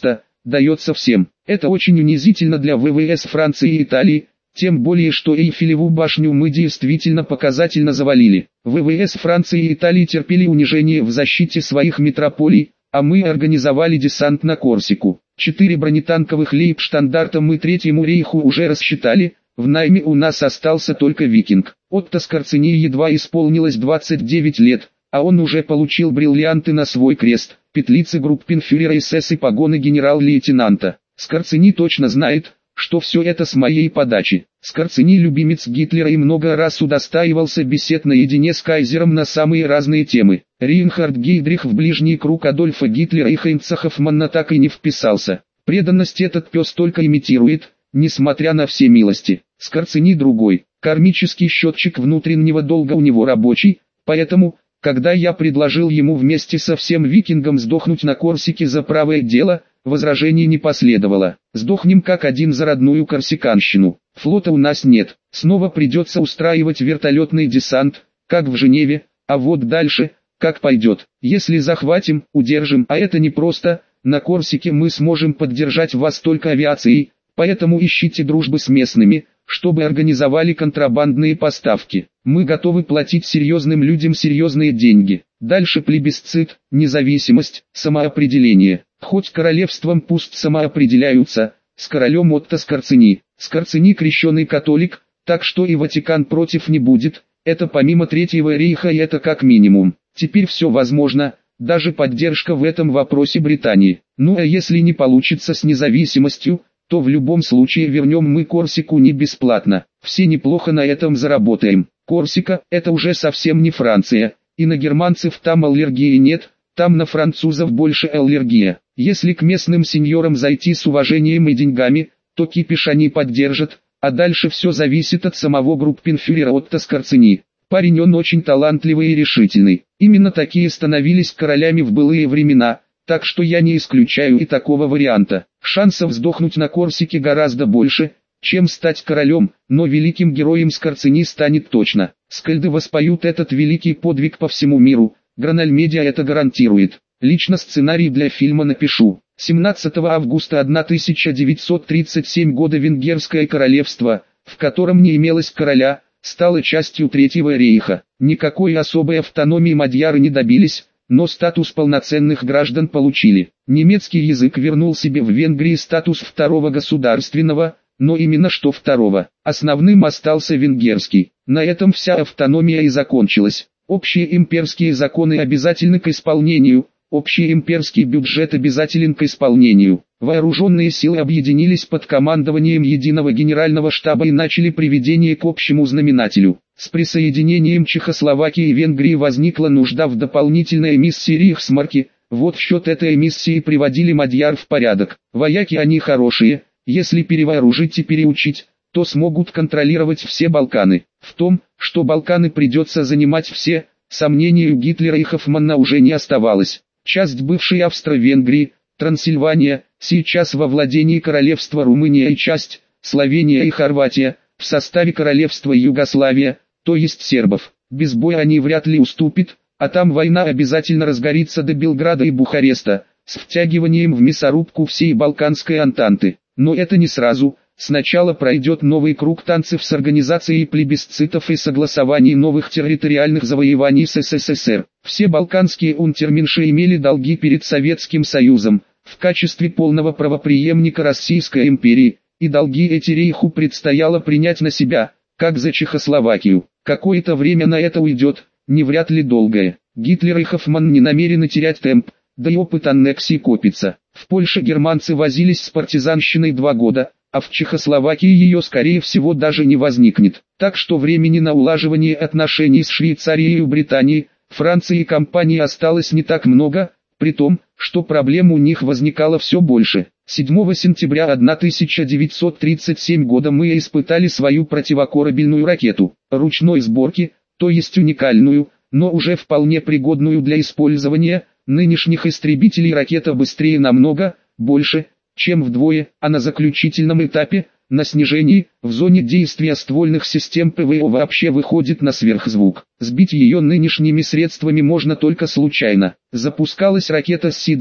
дается всем. Это очень унизительно для ВВС Франции и Италии, тем более что Эйфелеву башню мы действительно показательно завалили. ВВС Франции и Италии терпели унижение в защите своих метрополий, а мы организовали десант на Корсику. Четыре бронетанковых лейбштандарта мы Третьему рейху уже рассчитали, в найме у нас остался только Викинг. Отто Скорцени едва исполнилось двадцать девять лет, а он уже получил бриллианты на свой крест, петлицы группенфюрера СС и погоны генерал-лейтенанта. Скорцени точно знает, что все это с моей подачи. Скорцени любимец Гитлера и много раз удостаивался бесед наедине с кайзером на самые разные темы. Рейнхард Гейдрих в ближний круг Адольфа Гитлера и Хайнца Хоффмана так и не вписался. Преданность этот пес только имитирует, несмотря на все милости. Скорцени другой. Кармический счетчик внутреннего долга у него рабочий, поэтому, когда я предложил ему вместе со всем Викингом сдохнуть на Корсике за правое дело, возражений не последовало. Сдохнем как один за родную корсиканщину. Флота у нас нет. Снова придется устраивать вертолетный десант, как в Женеве, а вот дальше, как пойдет. Если захватим, удержим, а это непросто, на Корсике мы сможем поддержать вас только авиацией, поэтому ищите дружбы с местными, чтобы организовали контрабандные поставки. Мы готовы платить серьезным людям серьезные деньги. Дальше плебисцит, независимость, самоопределение. Хоть королевством пусть самоопределяются, с королем Отто Скорцени. Скорцени крещеный католик, так что и Ватикан против не будет, это помимо Третьего рейха и это как минимум. Теперь все возможно, даже поддержка в этом вопросе Британии. Ну а если не получится с независимостью, то в любом случае вернем мы Корсику не бесплатно. Все неплохо на этом заработаем. Корсика – это уже совсем не Франция, и на германцев там аллергии нет, там на французов больше аллергия. Если к местным сеньорам зайти с уважением и деньгами, то кипиш они поддержат, а дальше все зависит от самого группенфюрера Отто Скорцени. Парень он очень талантливый и решительный. Именно такие становились королями в былые времена, так что я не исключаю и такого варианта. Шансов сдохнуть на Корсике гораздо больше, чем стать королем, но великим героем Скорцени станет точно. Скальды воспоют этот великий подвиг по всему миру, Граналь Медиа это гарантирует. Лично сценарий для фильма напишу. семнадцатого августа тысяча девятьсот тридцать седьмого года Венгерское королевство, в котором не имелось короля, стало частью Третьего рейха. Никакой особой автономии мадьяры не добились, но статус полноценных граждан получили. Немецкий язык вернул себе в Венгрии статус второго государственного, но именно что второго. Основным остался венгерский. На этом вся автономия и закончилась. Общие имперские законы обязательны к исполнению, общий имперский бюджет обязателен к исполнению. Вооруженные силы объединились под командованием единого генерального штаба и начали приведение к общему знаменателю. С присоединением Чехословакии и Венгрии возникла нужда в дополнительной эмиссии Рейхсмарки, вот в счет этой эмиссии приводили мадьяр в порядок. Вояки они хорошие, если перевооружить и переучить, то смогут контролировать все Балканы. В том, что Балканы придется занимать все, сомнений у Гитлера и Хоффмана уже не оставалось. Часть бывшей Австро-Венгрии, Трансильвания, сейчас во владении королевства Румыния и часть, Словения и Хорватия, в составе королевства Югославия, то есть сербов. Без боя они вряд ли уступят, а там война обязательно разгорится до Белграда и Бухареста, с втягиванием в мясорубку всей Балканской Антанты. Но это не сразу. Сначала пройдет новый круг танцев с организацией плебисцитов и согласований новых территориальных завоеваний с СССР. Все балканские унтерменши имели долги перед Советским Союзом, в качестве полного правопреемника Российской империи, и долги эти рейху предстояло принять на себя, как за Чехословакию. Какое-то время на это уйдет, не вряд ли долгое. Гитлер и Хоффман не намерены терять темп, да и опыт аннексии копится. В Польше германцы возились с партизанщиной два года, а в Чехословакии ее скорее всего даже не возникнет. Так что времени на улаживание отношений с Швейцарией и Британией, Францией и компанией осталось не так много, при том, что проблем у них возникало все больше. седьмого сентября тысяча девятьсот тридцать седьмого года мы испытали свою противокорабельную ракету, ручной сборки, то есть уникальную, но уже вполне пригодную для использования. Нынешних истребителей ракета быстрее намного, больше, чем вдвое, а на заключительном этапе, на снижении, в зоне действия ствольных систем ПВО вообще выходит на сверхзвук. Сбить ее нынешними средствами можно только случайно. Запускалась ракета Си два,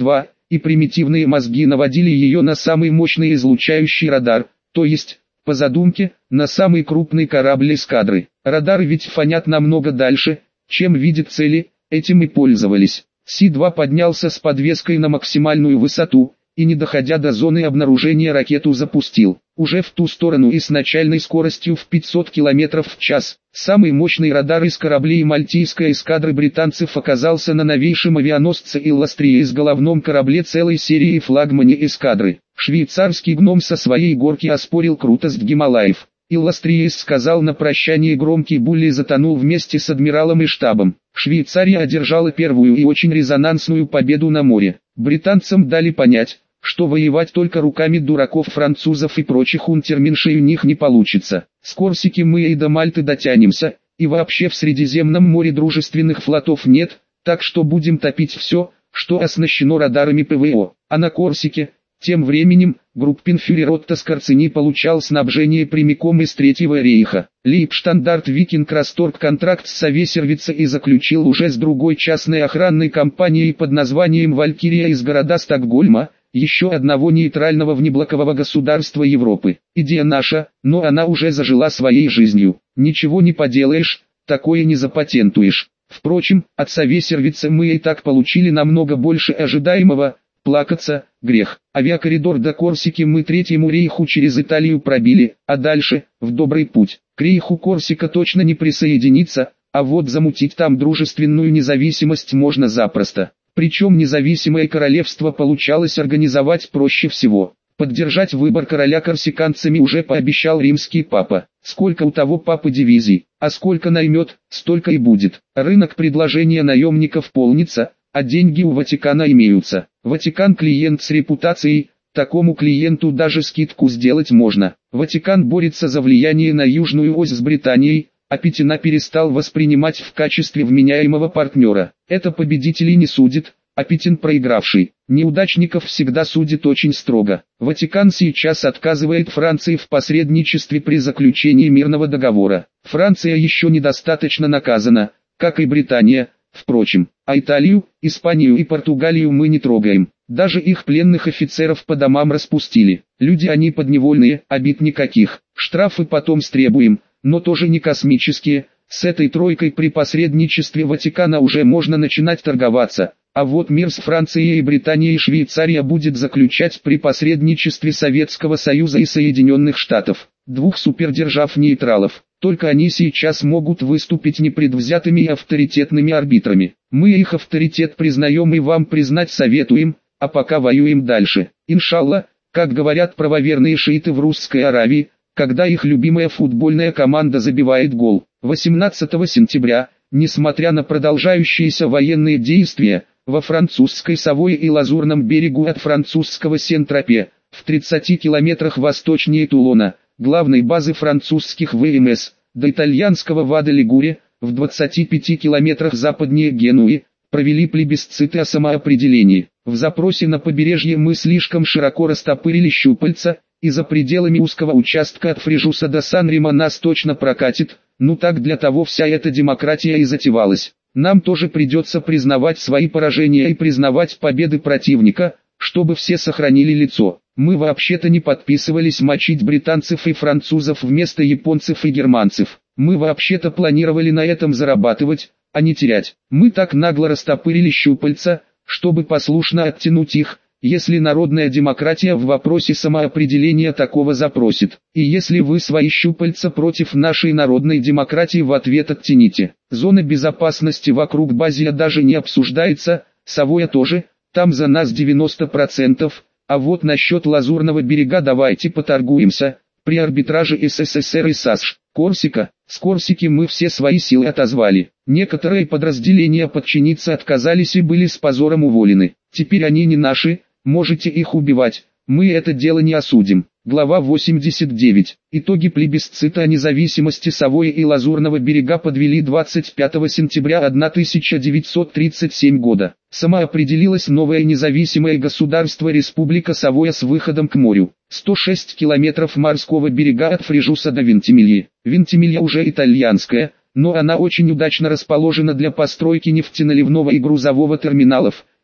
и примитивные мозги наводили ее на самый мощный излучающий радар, то есть, по задумке, на самый крупный корабль эскадры. Радары ведь фонят намного дальше, чем видят цели, этим и пользовались. Си два поднялся с подвеской на максимальную высоту, и не доходя до зоны обнаружения ракету запустил, уже в ту сторону и с начальной скоростью в пятьсот километров в час. Самый мощный радар из кораблей мальтийской эскадры британцев оказался на новейшем авианосце Илластриес, головном корабле целой серии флагмане эскадры. Швейцарский гном со своей горки оспорил крутость Гималаев. Илластриес сказал на прощание громкий булли затонул вместе с адмиралом и штабом. Швейцария одержала первую и очень резонансную победу на море. Британцам дали понять, что воевать только руками дураков французов и прочих унтерменшей у них не получится. С Корсики мы и до Мальты дотянемся, и вообще в Средиземном море дружественных флотов нет, так что будем топить все, что оснащено радарами ПВО. А на Корсике, тем временем, группенфюрер Отто Скорцени получал снабжение прямиком из Третьего рейха. Лейбштандарт Викинг расторг контракт с Авиасервица и заключил уже с другой частной охранной компанией под названием «Валькирия» из города Стокгольма, еще одного нейтрального внеблокового государства Европы. Идея наша, но она уже зажила своей жизнью. Ничего не поделаешь, такое не запатентуешь. Впрочем, от Авиасервица мы и так получили намного больше ожидаемого. Плакаться – грех. Авиакоридор до Корсики мы Третьему рейху через Италию пробили, а дальше – в добрый путь. К рейху Корсика точно не присоединится, а вот замутить там дружественную независимость можно запросто. Причем независимое королевство получалось организовать проще всего. Поддержать выбор короля корсиканцами уже пообещал римский папа. Сколько у того папы дивизий, а сколько наймет, столько и будет. Рынок предложения наемников полнится, а деньги у Ватикана имеются. Ватикан клиент с репутацией, такому клиенту даже скидку сделать можно. Ватикан борется за влияние на Южную ось с Британией, а Петина перестал воспринимать в качестве вменяемого партнера. Это победителей не судит, а Петин проигравший. Неудачников всегда судит очень строго. Ватикан сейчас отказывает Франции в посредничестве при заключении мирного договора. Франция еще недостаточно наказана, как и Британия. Впрочем, а Италию, Испанию и Португалию мы не трогаем. Даже их пленных офицеров по домам распустили. Люди они подневольные, обид никаких. Штрафы потом стребуем, но тоже не космические. С этой тройкой при посредничестве Ватикана уже можно начинать торговаться. А вот мир с Францией и Британией и Швейцария будет заключать при посредничестве Советского Союза и Соединенных Штатов. Двух супердержав-нейтралов. Только они сейчас могут выступить непредвзятыми и авторитетными арбитрами. Мы их авторитет признаем и вам признать советуем, а пока воюем дальше. Иншалла, как говорят правоверные шииты в Русской Аравии, когда их любимая футбольная команда забивает гол. восемнадцатого сентября, несмотря на продолжающиеся военные действия, во французской Савойе и Лазурном берегу от французского Сен-Тропе, в тридцати километрах восточнее Тулона, главной базы французских ВМС, до итальянского Вада-Лигуре, в двадцати пяти километрах западнее Генуи, провели плебисциты о самоопределении. В запросе на побережье мы слишком широко растопырили щупальца, и за пределами узкого участка от Фрежуса до Сан-Ремо нас точно прокатит, ну так для того вся эта демократия и затевалась. Нам тоже придется признавать свои поражения и признавать победы противника, чтобы все сохранили лицо. Мы вообще-то не подписывались мочить британцев и французов вместо японцев и германцев. Мы вообще-то планировали на этом зарабатывать, а не терять. Мы так нагло растопырили щупальца, чтобы послушно оттянуть их, если народная демократия в вопросе самоопределения такого запросит. И если вы свои щупальца против нашей народной демократии в ответ оттяните. Зона безопасности вокруг Базеля даже не обсуждается, Савойя тоже, там за нас девяносто процентов, а вот насчет Лазурного берега давайте поторгуемся, при арбитраже СССР и САСШ. Корсика, с Корсики мы все свои силы отозвали. Некоторые подразделения подчиниться отказались и были с позором уволены. Теперь они не наши, можете их убивать, мы это дело не осудим. Глава восемьдесят девять. Итоги плебисцита о независимости Савойи и Лазурного берега подвели двадцать пятого сентября тысяча девятьсот тридцать седьмого года. Самоопределилось новое независимое государство Республика Савойя с выходом к морю. сто шесть километров морского берега от Фрежуса до Вентимильи. Вентимилья уже итальянская, но она очень удачно расположена для постройки нефтеналивного и грузового терминалов.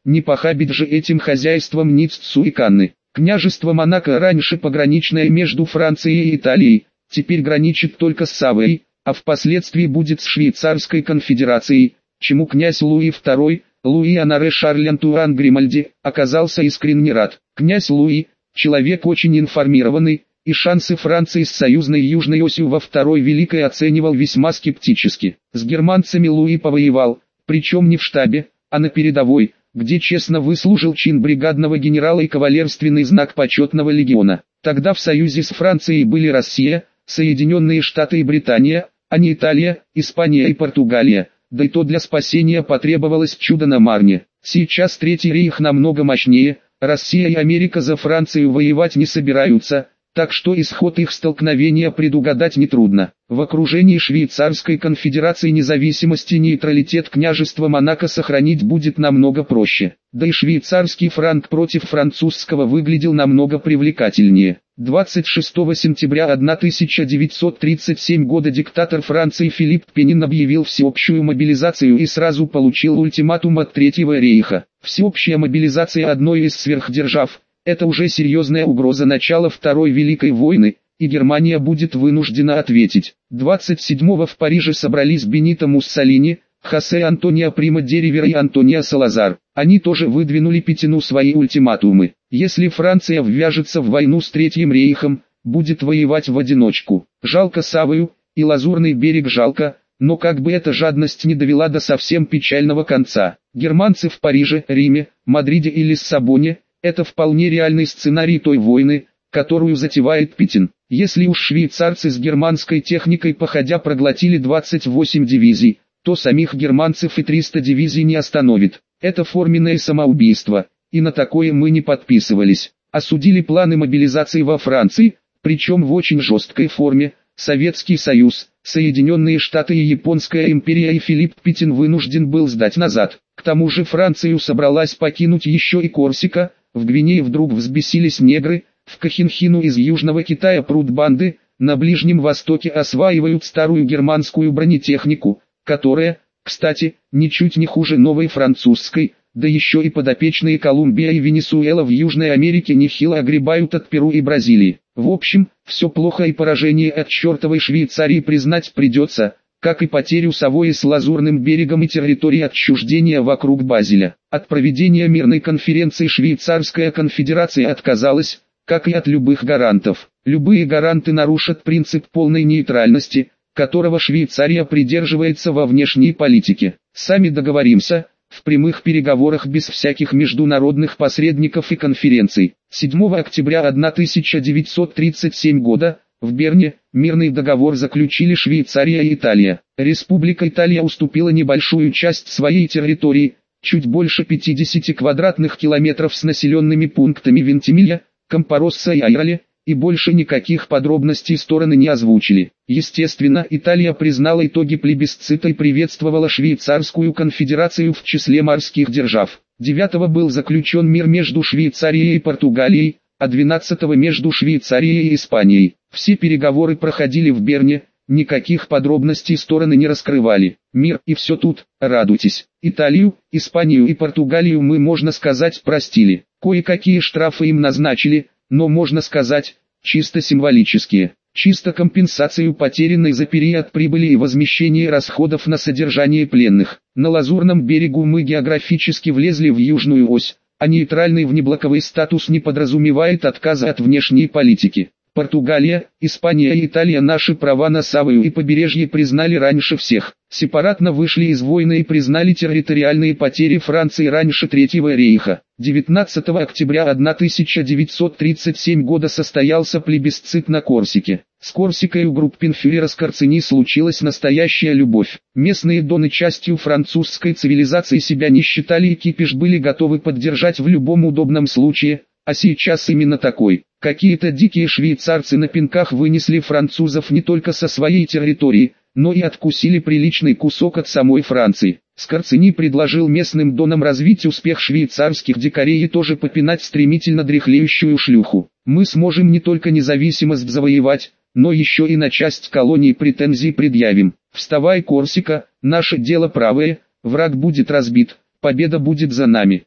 не похабить же этим хозяйством Ниццу и Канны. Княжество Монако, раньше пограничное между Францией и Италией, теперь граничит только с Савойей, а впоследствии будет с Швейцарской конфедерацией, чему князь Луи второй, Луи Оноре Шарль Антуан Гримальди, оказался искренне рад. Князь Луи, человек очень информированный, и шансы Франции с союзной Южной осью во Второй Великой оценивал весьма скептически. С германцами Луи повоевал, причем не в штабе, а на передовой, где честно выслужил чин бригадного генерала и кавалерственный знак почетного легиона. Тогда в союзе с Францией были Россия, Соединенные Штаты и Британия, а не Италия, Испания и Португалия, да и то для спасения потребовалось чудо на Марне. Сейчас Третий рейх намного мощнее, Россия и Америка за Францию воевать не собираются, так что исход их столкновения предугадать нетрудно. В окружении Швейцарской конфедерации независимость и нейтралитет княжества Монако сохранить будет намного проще. Да и швейцарский франк против французского выглядел намного привлекательнее. двадцать шестого сентября тысяча девятьсот тридцать седьмого года диктатор Франции Филипп Пенин объявил всеобщую мобилизацию и сразу получил ультиматум от Третьего рейха. Всеобщая мобилизация одной из сверхдержав – это уже серьезная угроза начала Второй Великой войны, и Германия будет вынуждена ответить. двадцать седьмого в Париже собрались Бенито Муссолини, Хосе Антонио Прима де Ривера и Антонио Салазар. Они тоже выдвинули Петину свои ультиматумы. Если Франция ввяжется в войну с Третьим рейхом, будет воевать в одиночку. Жалко Савою, и Лазурный берег жалко, но как бы эта жадность не довела до совсем печального конца. Германцы в Париже, Риме, Мадриде и Лиссабоне – это вполне реальный сценарий той войны, которую затевает Петин. Если уж швейцарцы с германской техникой походя проглотили двадцать восемь дивизий, то самих германцев и триста дивизий не остановит. Это форменное самоубийство, и на такое мы не подписывались. Осудили планы мобилизации во Франции, причем в очень жесткой форме, Советский Союз, Соединенные Штаты и Японская империя, и Филипп Петин вынужден был сдать назад. К тому же Францию собралась покинуть еще и Корсика. В Гвинее вдруг взбесились негры, в Кохинхину из Южного Китая прут банды, на Ближнем Востоке осваивают старую германскую бронетехнику, которая, кстати, ничуть не хуже новой французской, да еще и подопечные Колумбия и Венесуэла в Южной Америке нехило огребают от Перу и Бразилии. В общем, все плохо, и поражение от чертовой Швейцарии признать придется, как и потерю Савойи с Лазурным берегом и территории отчуждения вокруг Базеля. От проведения мирной конференции Швейцарская конфедерация отказалась, как и от любых гарантов. Любые гаранты нарушат принцип полной нейтральности, которого Швейцария придерживается во внешней политике. Сами договоримся, в прямых переговорах без всяких международных посредников и конференций. седьмого октября тысяча девятьсот тридцать седьмого года, в Берне, мирный договор заключили Швейцария и Италия. Республика Италия уступила небольшую часть своей территории, чуть больше пятидесяти квадратных километров с населенными пунктами Вентимигlia, Кампаросса и Айроле, и больше никаких подробностей стороны не озвучили. Естественно, Италия признала итоги плебисцита и приветствовала Швейцарскую конфедерацию в числе морских держав. девятого был заключен мир между Швейцарией и Португалией, а двенадцатого между Швейцарией и Испанией. Все переговоры проходили в Берне, никаких подробностей стороны не раскрывали. Мир, и все тут, радуйтесь. Италию, Испанию и Португалию мы, можно сказать, простили. Кое-какие штрафы им назначили, но можно сказать, чисто символические. Чисто компенсацию потерянной за период прибыли и возмещение расходов на содержание пленных. На Лазурном берегу мы географически влезли в южную ось, а нейтральный внеблоковый статус не подразумевает отказа от внешней политики. Португалия, Испания и Италия наши права на Савою и побережье признали раньше всех. Сепаратно вышли из войны и признали территориальные потери Франции раньше Третьего рейха. девятнадцатого октября тысяча девятьсот тридцать седьмого года состоялся плебисцит на Корсике. С Корсикой у группенфюрера Скорцени случилась настоящая любовь. Местные доны частью французской цивилизации себя не считали, и кипиш были готовы поддержать в любом удобном случае, а сейчас именно такой. Какие-то дикие швейцарцы на пинках вынесли французов не только со своей территории, но и откусили приличный кусок от самой Франции. Скорцени предложил местным донам развить успех швейцарских дикарей и тоже попинать стремительно дряхлеющую шлюху. Мы сможем не только независимость завоевать, но еще и на часть колоний претензий предъявим. Вставай, Корсика, наше дело правое, враг будет разбит, победа будет за нами.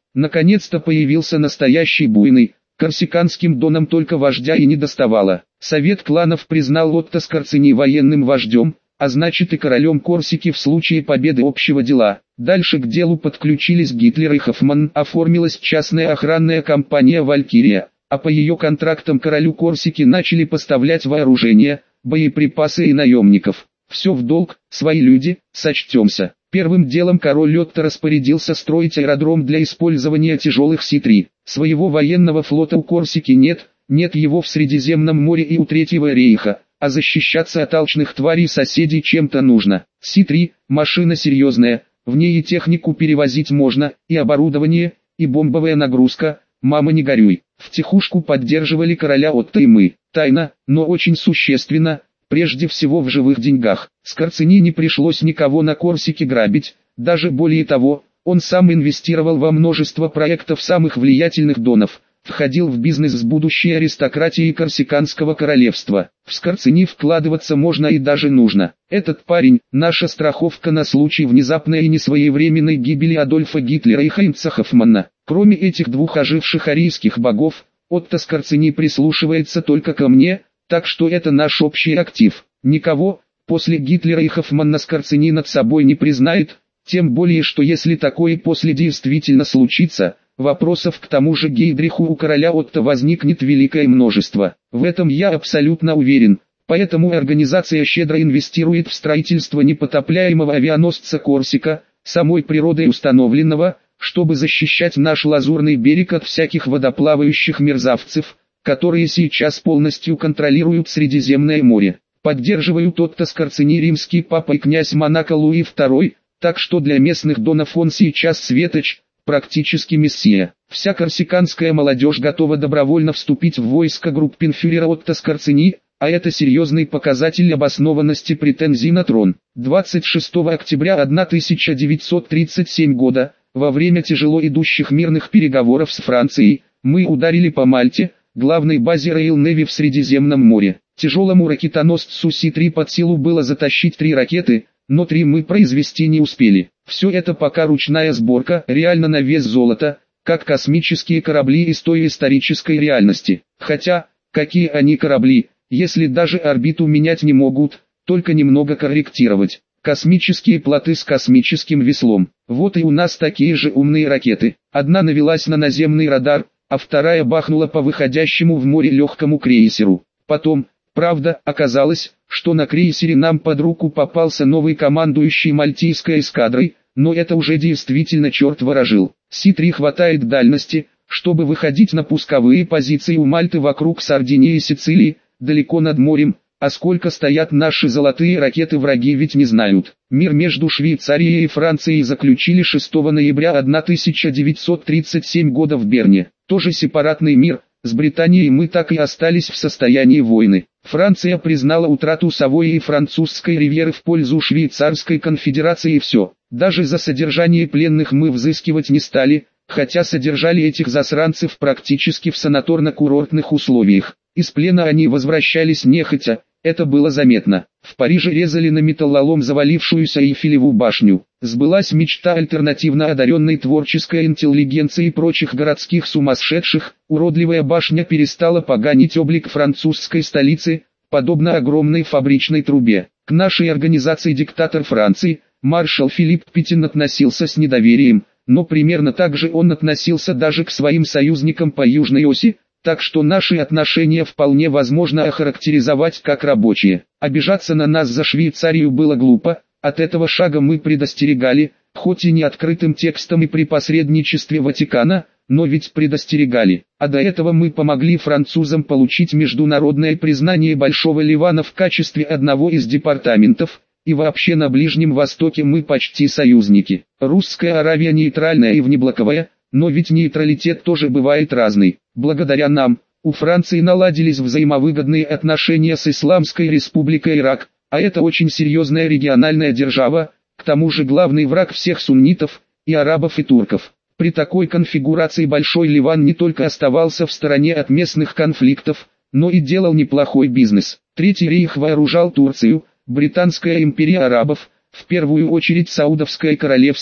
Наконец-то появился настоящий буйный. Корсиканским донам только вождя и не доставало. Совет кланов признал Отто Скорцени военным вождем, а значит и королем Корсики в случае победы общего дела. Дальше к делу подключились Гитлер и Хоффман, оформилась частная охранная компания «Валькирия», а по ее контрактам королю Корсики начали поставлять вооружение, боеприпасы и наемников. Все в долг, свои люди, сочтемся. Первым делом король Отто распорядился строить аэродром для использования тяжелых Си три. Своего военного флота у Корсики нет, нет его в Средиземном море и у Третьего рейха, а защищаться от алчных тварей соседей чем-то нужно. Си три – машина серьезная, в ней и технику перевозить можно, и оборудование, и бомбовая нагрузка, мама не горюй. Втихушку поддерживали короля Отто и мы, тайно, но очень существенно, прежде всего в живых деньгах. Скорцени не пришлось никого на Корсике грабить, даже более того, он сам инвестировал во множество проектов самых влиятельных донов, входил в бизнес с будущей аристократией Корсиканского королевства. В Скорцени вкладываться можно и даже нужно. Этот парень – наша страховка на случай внезапной и несвоевременной гибели Адольфа Гитлера и Хайнца Хоффмана. Кроме этих двух оживших арийских богов, Отто Скорцени прислушивается только ко мне, так что это наш общий актив. Никого, после Гитлера и Хоффмана Скорцени над собой не признает, тем более что если такое после действительно случится, вопросов к тому же Гейдриху у короля Отто возникнет великое множество. В этом я абсолютно уверен, поэтому организация щедро инвестирует в строительство непотопляемого авианосца Корсика, самой природой установленного, чтобы защищать наш лазурный берег от всяких водоплавающих мерзавцев, которые сейчас полностью контролируют Средиземное море. Поддерживают Отто Скорцени римский папа и князь Монако Луи второй, так что для местных донов он сейчас светоч, практически мессия. Вся корсиканская молодежь готова добровольно вступить в войско группенфюрера Отто Скорцени, а это серьезный показатель обоснованности претензий на трон. двадцать шестого октября тысяча девятьсот тридцать седьмого года, во время тяжело идущих мирных переговоров с Францией, мы ударили по Мальте, главной базе Royal Navy в Средиземном море. Тяжелому ракетоносцу Си три под силу было затащить три ракеты, но три мы произвести не успели. Все это пока ручная сборка, реально на вес золота, как космические корабли из той исторической реальности. Хотя, какие они корабли, если даже орбиту менять не могут, только немного корректировать. Космические плоты с космическим веслом. Вот и у нас такие же умные ракеты. Одна навелась на наземный радар, а вторая бахнула по выходящему в море легкому крейсеру. Потом, правда, оказалось, что на крейсере нам под руку попался новый командующий Мальтийской эскадрой, но это уже действительно черт ворожил. Си три хватает дальности, чтобы выходить на пусковые позиции у Мальты вокруг Сардинии и Сицилии, далеко над морем, а сколько стоят наши золотые ракеты враги ведь не знают. Мир между Швейцарией и Францией заключили шестого ноября тысяча девятьсот тридцать седьмого года в Берне. Тоже сепаратный мир, с Британией мы так и остались в состоянии войны. Франция признала утрату Савойи и французской ривьеры в пользу Швейцарской конфедерации и все. Даже за содержание пленных мы взыскивать не стали, хотя содержали этих засранцев практически в санаторно-курортных условиях. Из плена они возвращались нехотя, это было заметно. В Париже резали на металлолом завалившуюся Эйфелеву башню. Сбылась мечта альтернативно одаренной творческой интеллигенции и прочих городских сумасшедших, уродливая башня перестала поганить облик французской столицы, подобно огромной фабричной трубе. К нашей организации диктатор Франции, маршал Филипп Петин, относился с недоверием, но примерно так же он относился даже к своим союзникам по Южной оси, так что наши отношения вполне возможно охарактеризовать как рабочие. Обижаться на нас за Швейцарию было глупо, от этого шага мы предостерегали, хоть и не открытым текстом и при посредничестве Ватикана, но ведь предостерегали. А до этого мы помогли французам получить международное признание Большого Ливана в качестве одного из департаментов, и вообще на Ближнем Востоке мы почти союзники. Русская Аравия нейтральная и внеблоковая, но ведь нейтралитет тоже бывает разный. Благодаря нам, у Франции наладились взаимовыгодные отношения с Исламской Республикой Ирак, а это очень серьезная региональная держава, к тому же главный враг всех суннитов, и арабов и турков. При такой конфигурации Большой Ливан не только оставался в стороне от местных конфликтов, но и делал неплохой бизнес. Третий рейх вооружал Турцию, Британская империя арабов, в первую очередь Саудовское королевство,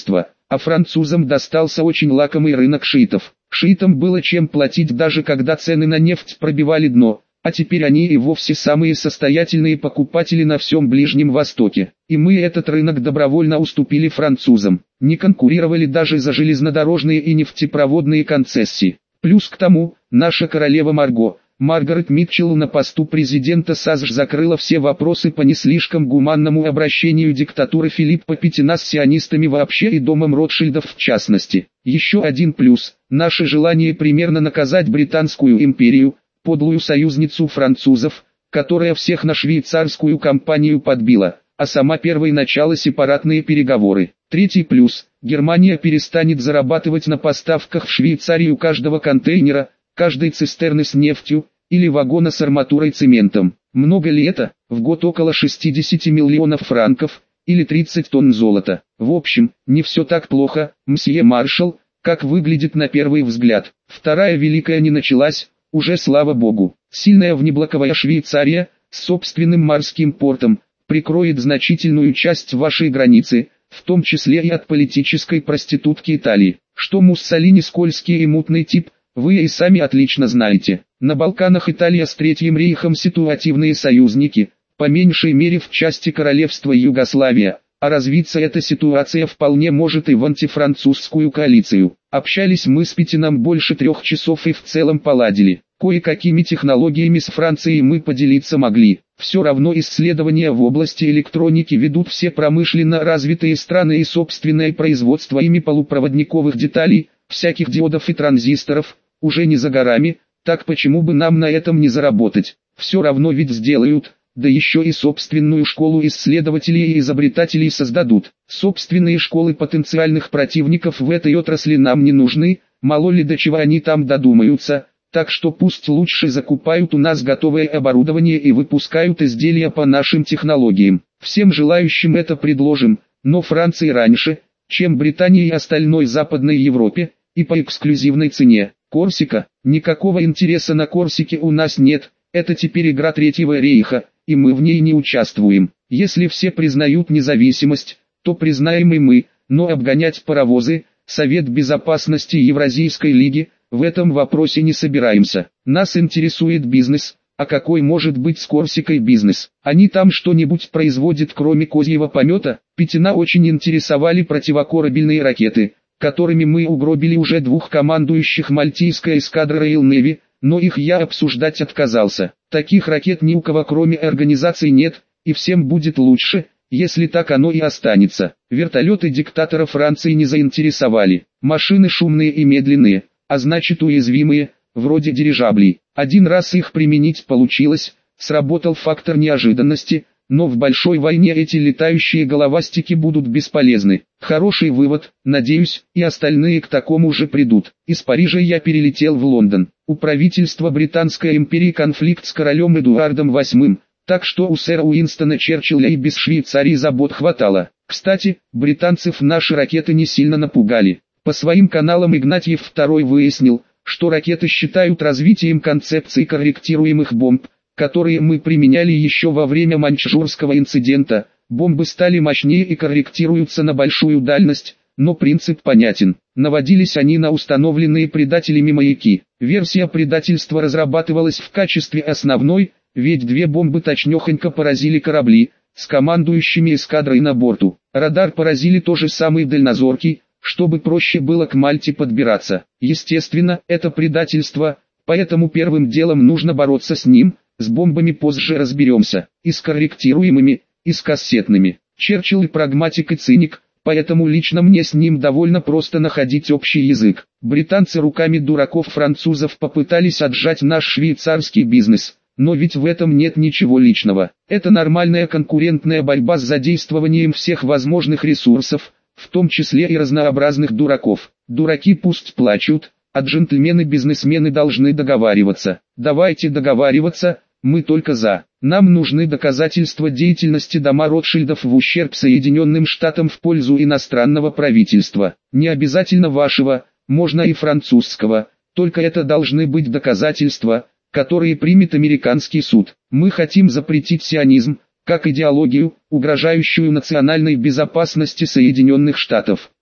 а французам достался очень лакомый рынок шиитов. Шиитам было чем платить даже когда цены на нефть пробивали дно, а теперь они и вовсе самые состоятельные покупатели на всем Ближнем Востоке. И мы этот рынок добровольно уступили французам, не конкурировали даже за железнодорожные и нефтепроводные концессии. Плюс к тому, наша королева Марго, Маргарет Митчелл на посту президента САСШ закрыла все вопросы по не слишком гуманному обращению диктатуры Филиппа Пятина с сионистами вообще и домом Ротшильдов в частности. Еще один плюс – наше желание примерно наказать Британскую империю, подлую союзницу французов, которая всех на швейцарскую компанию подбила, а сама первой начала сепаратные переговоры. Третий плюс – Германия перестанет зарабатывать на поставках в Швейцарию каждого контейнера, каждой цистерны с нефтью, или вагона с арматурой цементом. Много ли это? В год около шестидесяти миллионов франков, или тридцать тонн золота. В общем, не все так плохо, мсье маршал, как выглядит на первый взгляд. Вторая Великая не началась, уже слава богу. Сильная внеблоковая Швейцария, с собственным морским портом, прикроет значительную часть вашей границы, в том числе и от политической проститутки Италии. Что Муссолини скользкий и мутный тип, вы и сами отлично знаете. На Балканах Италия с Третьим рейхом ситуативные союзники, по меньшей мере в части королевства Югославия, а развиться эта ситуация вполне может и в антифранцузскую коалицию. Общались мы с Пятином больше трех часов и в целом поладили. Кое-какими технологиями с Францией мы поделиться могли. Все равно исследования в области электроники ведут все промышленно развитые страны и собственное производство ими полупроводниковых деталей, всяких диодов и транзисторов, уже не за горами, так почему бы нам на этом не заработать? Все равно ведь сделают, да еще и собственную школу исследователей и изобретателей создадут. Собственные школы потенциальных противников в этой отрасли нам не нужны, мало ли до чего они там додумаются, так что пусть лучше закупают у нас готовое оборудование и выпускают изделия по нашим технологиям. Всем желающим это предложим, но Франции раньше, чем Британии и остальной Западной Европе, и по эксклюзивной цене. Корсика, никакого интереса на Корсике у нас нет, это теперь игра Третьего рейха, и мы в ней не участвуем. Если все признают независимость, то признаем и мы, но обгонять паровозы, Совет Безопасности Евразийской лиги, в этом вопросе не собираемся. Нас интересует бизнес, а какой может быть с Корсикой бизнес? Они там что-нибудь производят кроме козьего помета? Пятина очень интересовали противокорабельные ракеты, которыми мы угробили уже двух командующих мальтийской эскадры Royal Navy, но их я обсуждать отказался. Таких ракет ни у кого кроме организации нет, и всем будет лучше, если так оно и останется. Вертолеты диктатора Франции не заинтересовали. Машины шумные и медленные, а значит уязвимые, вроде дирижаблей. Один раз их применить получилось, сработал фактор неожиданности, но в большой войне эти летающие головастики будут бесполезны. Хороший вывод, надеюсь, и остальные к такому же придут. Из Парижа я перелетел в Лондон. У правительства Британской империи конфликт с королем Эдуардом восьмым, так что у сэра Уинстона Черчилля и без Швейцарии забот хватало. Кстати, британцев наши ракеты не сильно напугали. По своим каналам Игнатьев второй выяснил, что ракеты считают развитием концепции корректируемых бомб, которые мы применяли еще во время Маньчжурского инцидента. Бомбы стали мощнее и корректируются на большую дальность, но принцип понятен. Наводились они на установленные предателями маяки. Версия предательства разрабатывалась в качестве основной, ведь две бомбы точнёхонько поразили корабли, с командующими эскадрой на борту. Радар поразили тоже самый дальнозоркий, чтобы проще было к Мальте подбираться. Естественно, это предательство, поэтому первым делом нужно бороться с ним. С бомбами позже разберемся, и с корректируемыми, и с кассетными. Черчилль прагматик и циник, поэтому лично мне с ним довольно просто находить общий язык. Британцы руками дураков-французов попытались отжать наш швейцарский бизнес, но ведь в этом нет ничего личного. Это нормальная конкурентная борьба с задействованием всех возможных ресурсов, в том числе и разнообразных дураков. Дураки пусть плачут, а джентльмены-бизнесмены должны договариваться. Давайте договариваться. Мы только за. Нам нужны доказательства деятельности дома Ротшильдов в ущерб Соединенным Штатам в пользу иностранного правительства. Не обязательно вашего, можно и французского, только это должны быть доказательства, которые примет американский суд. Мы хотим запретить сионизм, как идеологию, угрожающую национальной безопасности Соединенных Штатов.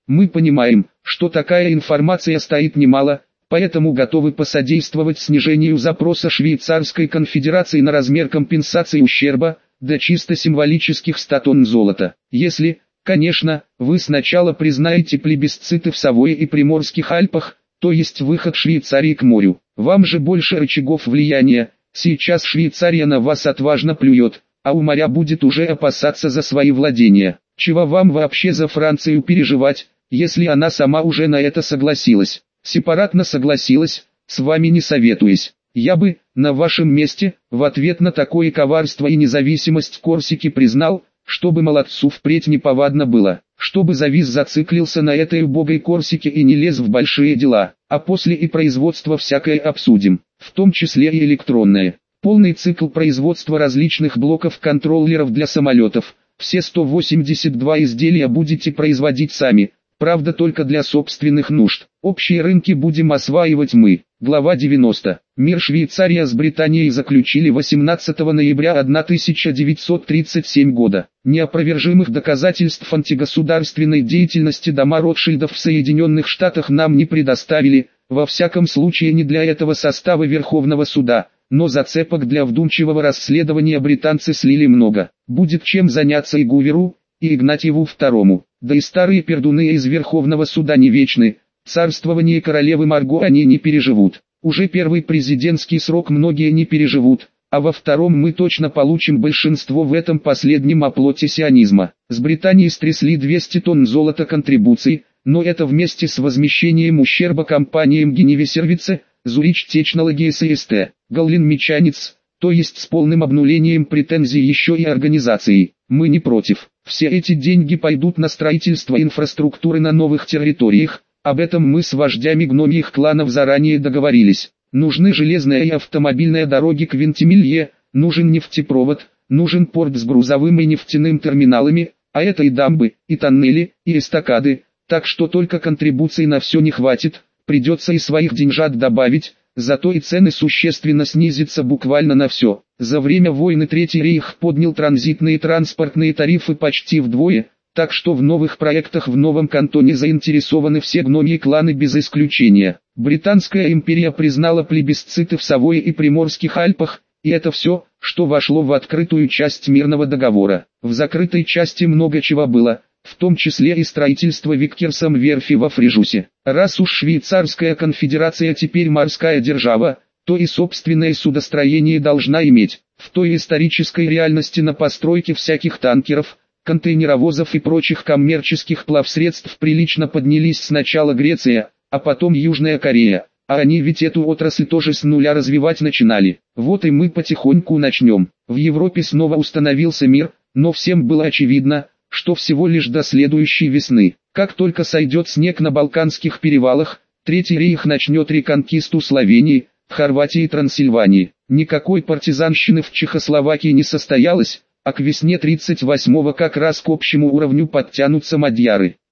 Мы понимаем, что такая информация стоит немало, поэтому готовы посодействовать снижению запроса Швейцарской конфедерации на размер компенсации ущерба, до чисто символических ста тонн золота. Если, конечно, вы сначала признаете плебисциты в Савойе и Приморских Альпах, то есть выход Швейцарии к морю. Вам же больше рычагов влияния, сейчас Швейцария на вас отважно плюет, а у моря будет уже опасаться за свои владения. Чего вам вообще за Францию переживать, если она сама уже на это согласилась? Сепаратно согласилась, с вами не советуюсь. Я бы, на вашем месте, в ответ на такое коварство и независимость Корсики признал, чтобы молодцу впредь неповадно было, чтобы завис зациклился на этой убогой Корсике и не лез в большие дела, а после и производство всякое обсудим, в том числе и электронное. Полный цикл производства различных блоков контроллеров для самолетов, все сто восемьдесят два изделия будете производить сами, правда только для собственных нужд. Общие рынки будем осваивать мы. Глава девяносто. Мир Швейцария с Британией заключили восемнадцатого ноября тысяча девятьсот тридцать седьмого года. Неопровержимых доказательств антигосударственной деятельности дома Ротшильдов в Соединенных Штатах нам не предоставили, во всяком случае не для этого состава Верховного суда, но зацепок для вдумчивого расследования британцы слили много. Будет чем заняться и Гуверу, и Игнатьеву второму. Да и старые пердуны из Верховного суда не вечны, царствование королевы Марго они не переживут. Уже первый президентский срок многие не переживут, а во втором мы точно получим большинство в этом последнем оплоте сионизма. С Британии стрясли двести тонн золота контрибуций, но это вместе с возмещением ущерба компаниям Геневе Сервице, Зурич Технологиes и эс тэ, Галлин Мечаниц, то есть с полным обнулением претензий еще и организации. Мы не против. Все эти деньги пойдут на строительство инфраструктуры на новых территориях, об этом мы с вождями гномьих кланов заранее договорились. Нужны железная и автомобильная дороги к Вентимилье, нужен нефтепровод, нужен порт с грузовым и нефтяным терминалами, а это и дамбы, и тоннели, и эстакады, так что только контрибуций на все не хватит, придется и своих деньжат добавить, зато и цены существенно снизятся буквально на все. За время войны Третий рейх поднял транзитные транспортные тарифы почти вдвое, так что в новых проектах в новом кантоне заинтересованы все гномьи кланы без исключения. Британская империя признала плебисциты в Савойе и Приморских Альпах, и это все, что вошло в открытую часть мирного договора. В закрытой части много чего было, в том числе и строительство Виккерсом верфи во Фрижусе. Раз уж Швейцарская конфедерация теперь морская держава, то и собственное судостроение должна иметь. В той исторической реальности на постройке всяких танкеров, контейнеровозов и прочих коммерческих плавсредств прилично поднялись сначала Греция, а потом Южная Корея, а они ведь эту отрасль тоже с нуля развивать начинали. Вот и мы потихоньку начнем. В Европе снова установился мир, но всем было очевидно, что всего лишь до следующей весны. Как только сойдет снег на Балканских перевалах, Третий рейх начнет реконкисту Словении, Хорватии и Трансильвании. Никакой партизанщины в Чехословакии не состоялось, а к весне тридцать восьмого как раз к общему уровню подтянутся мадьяры.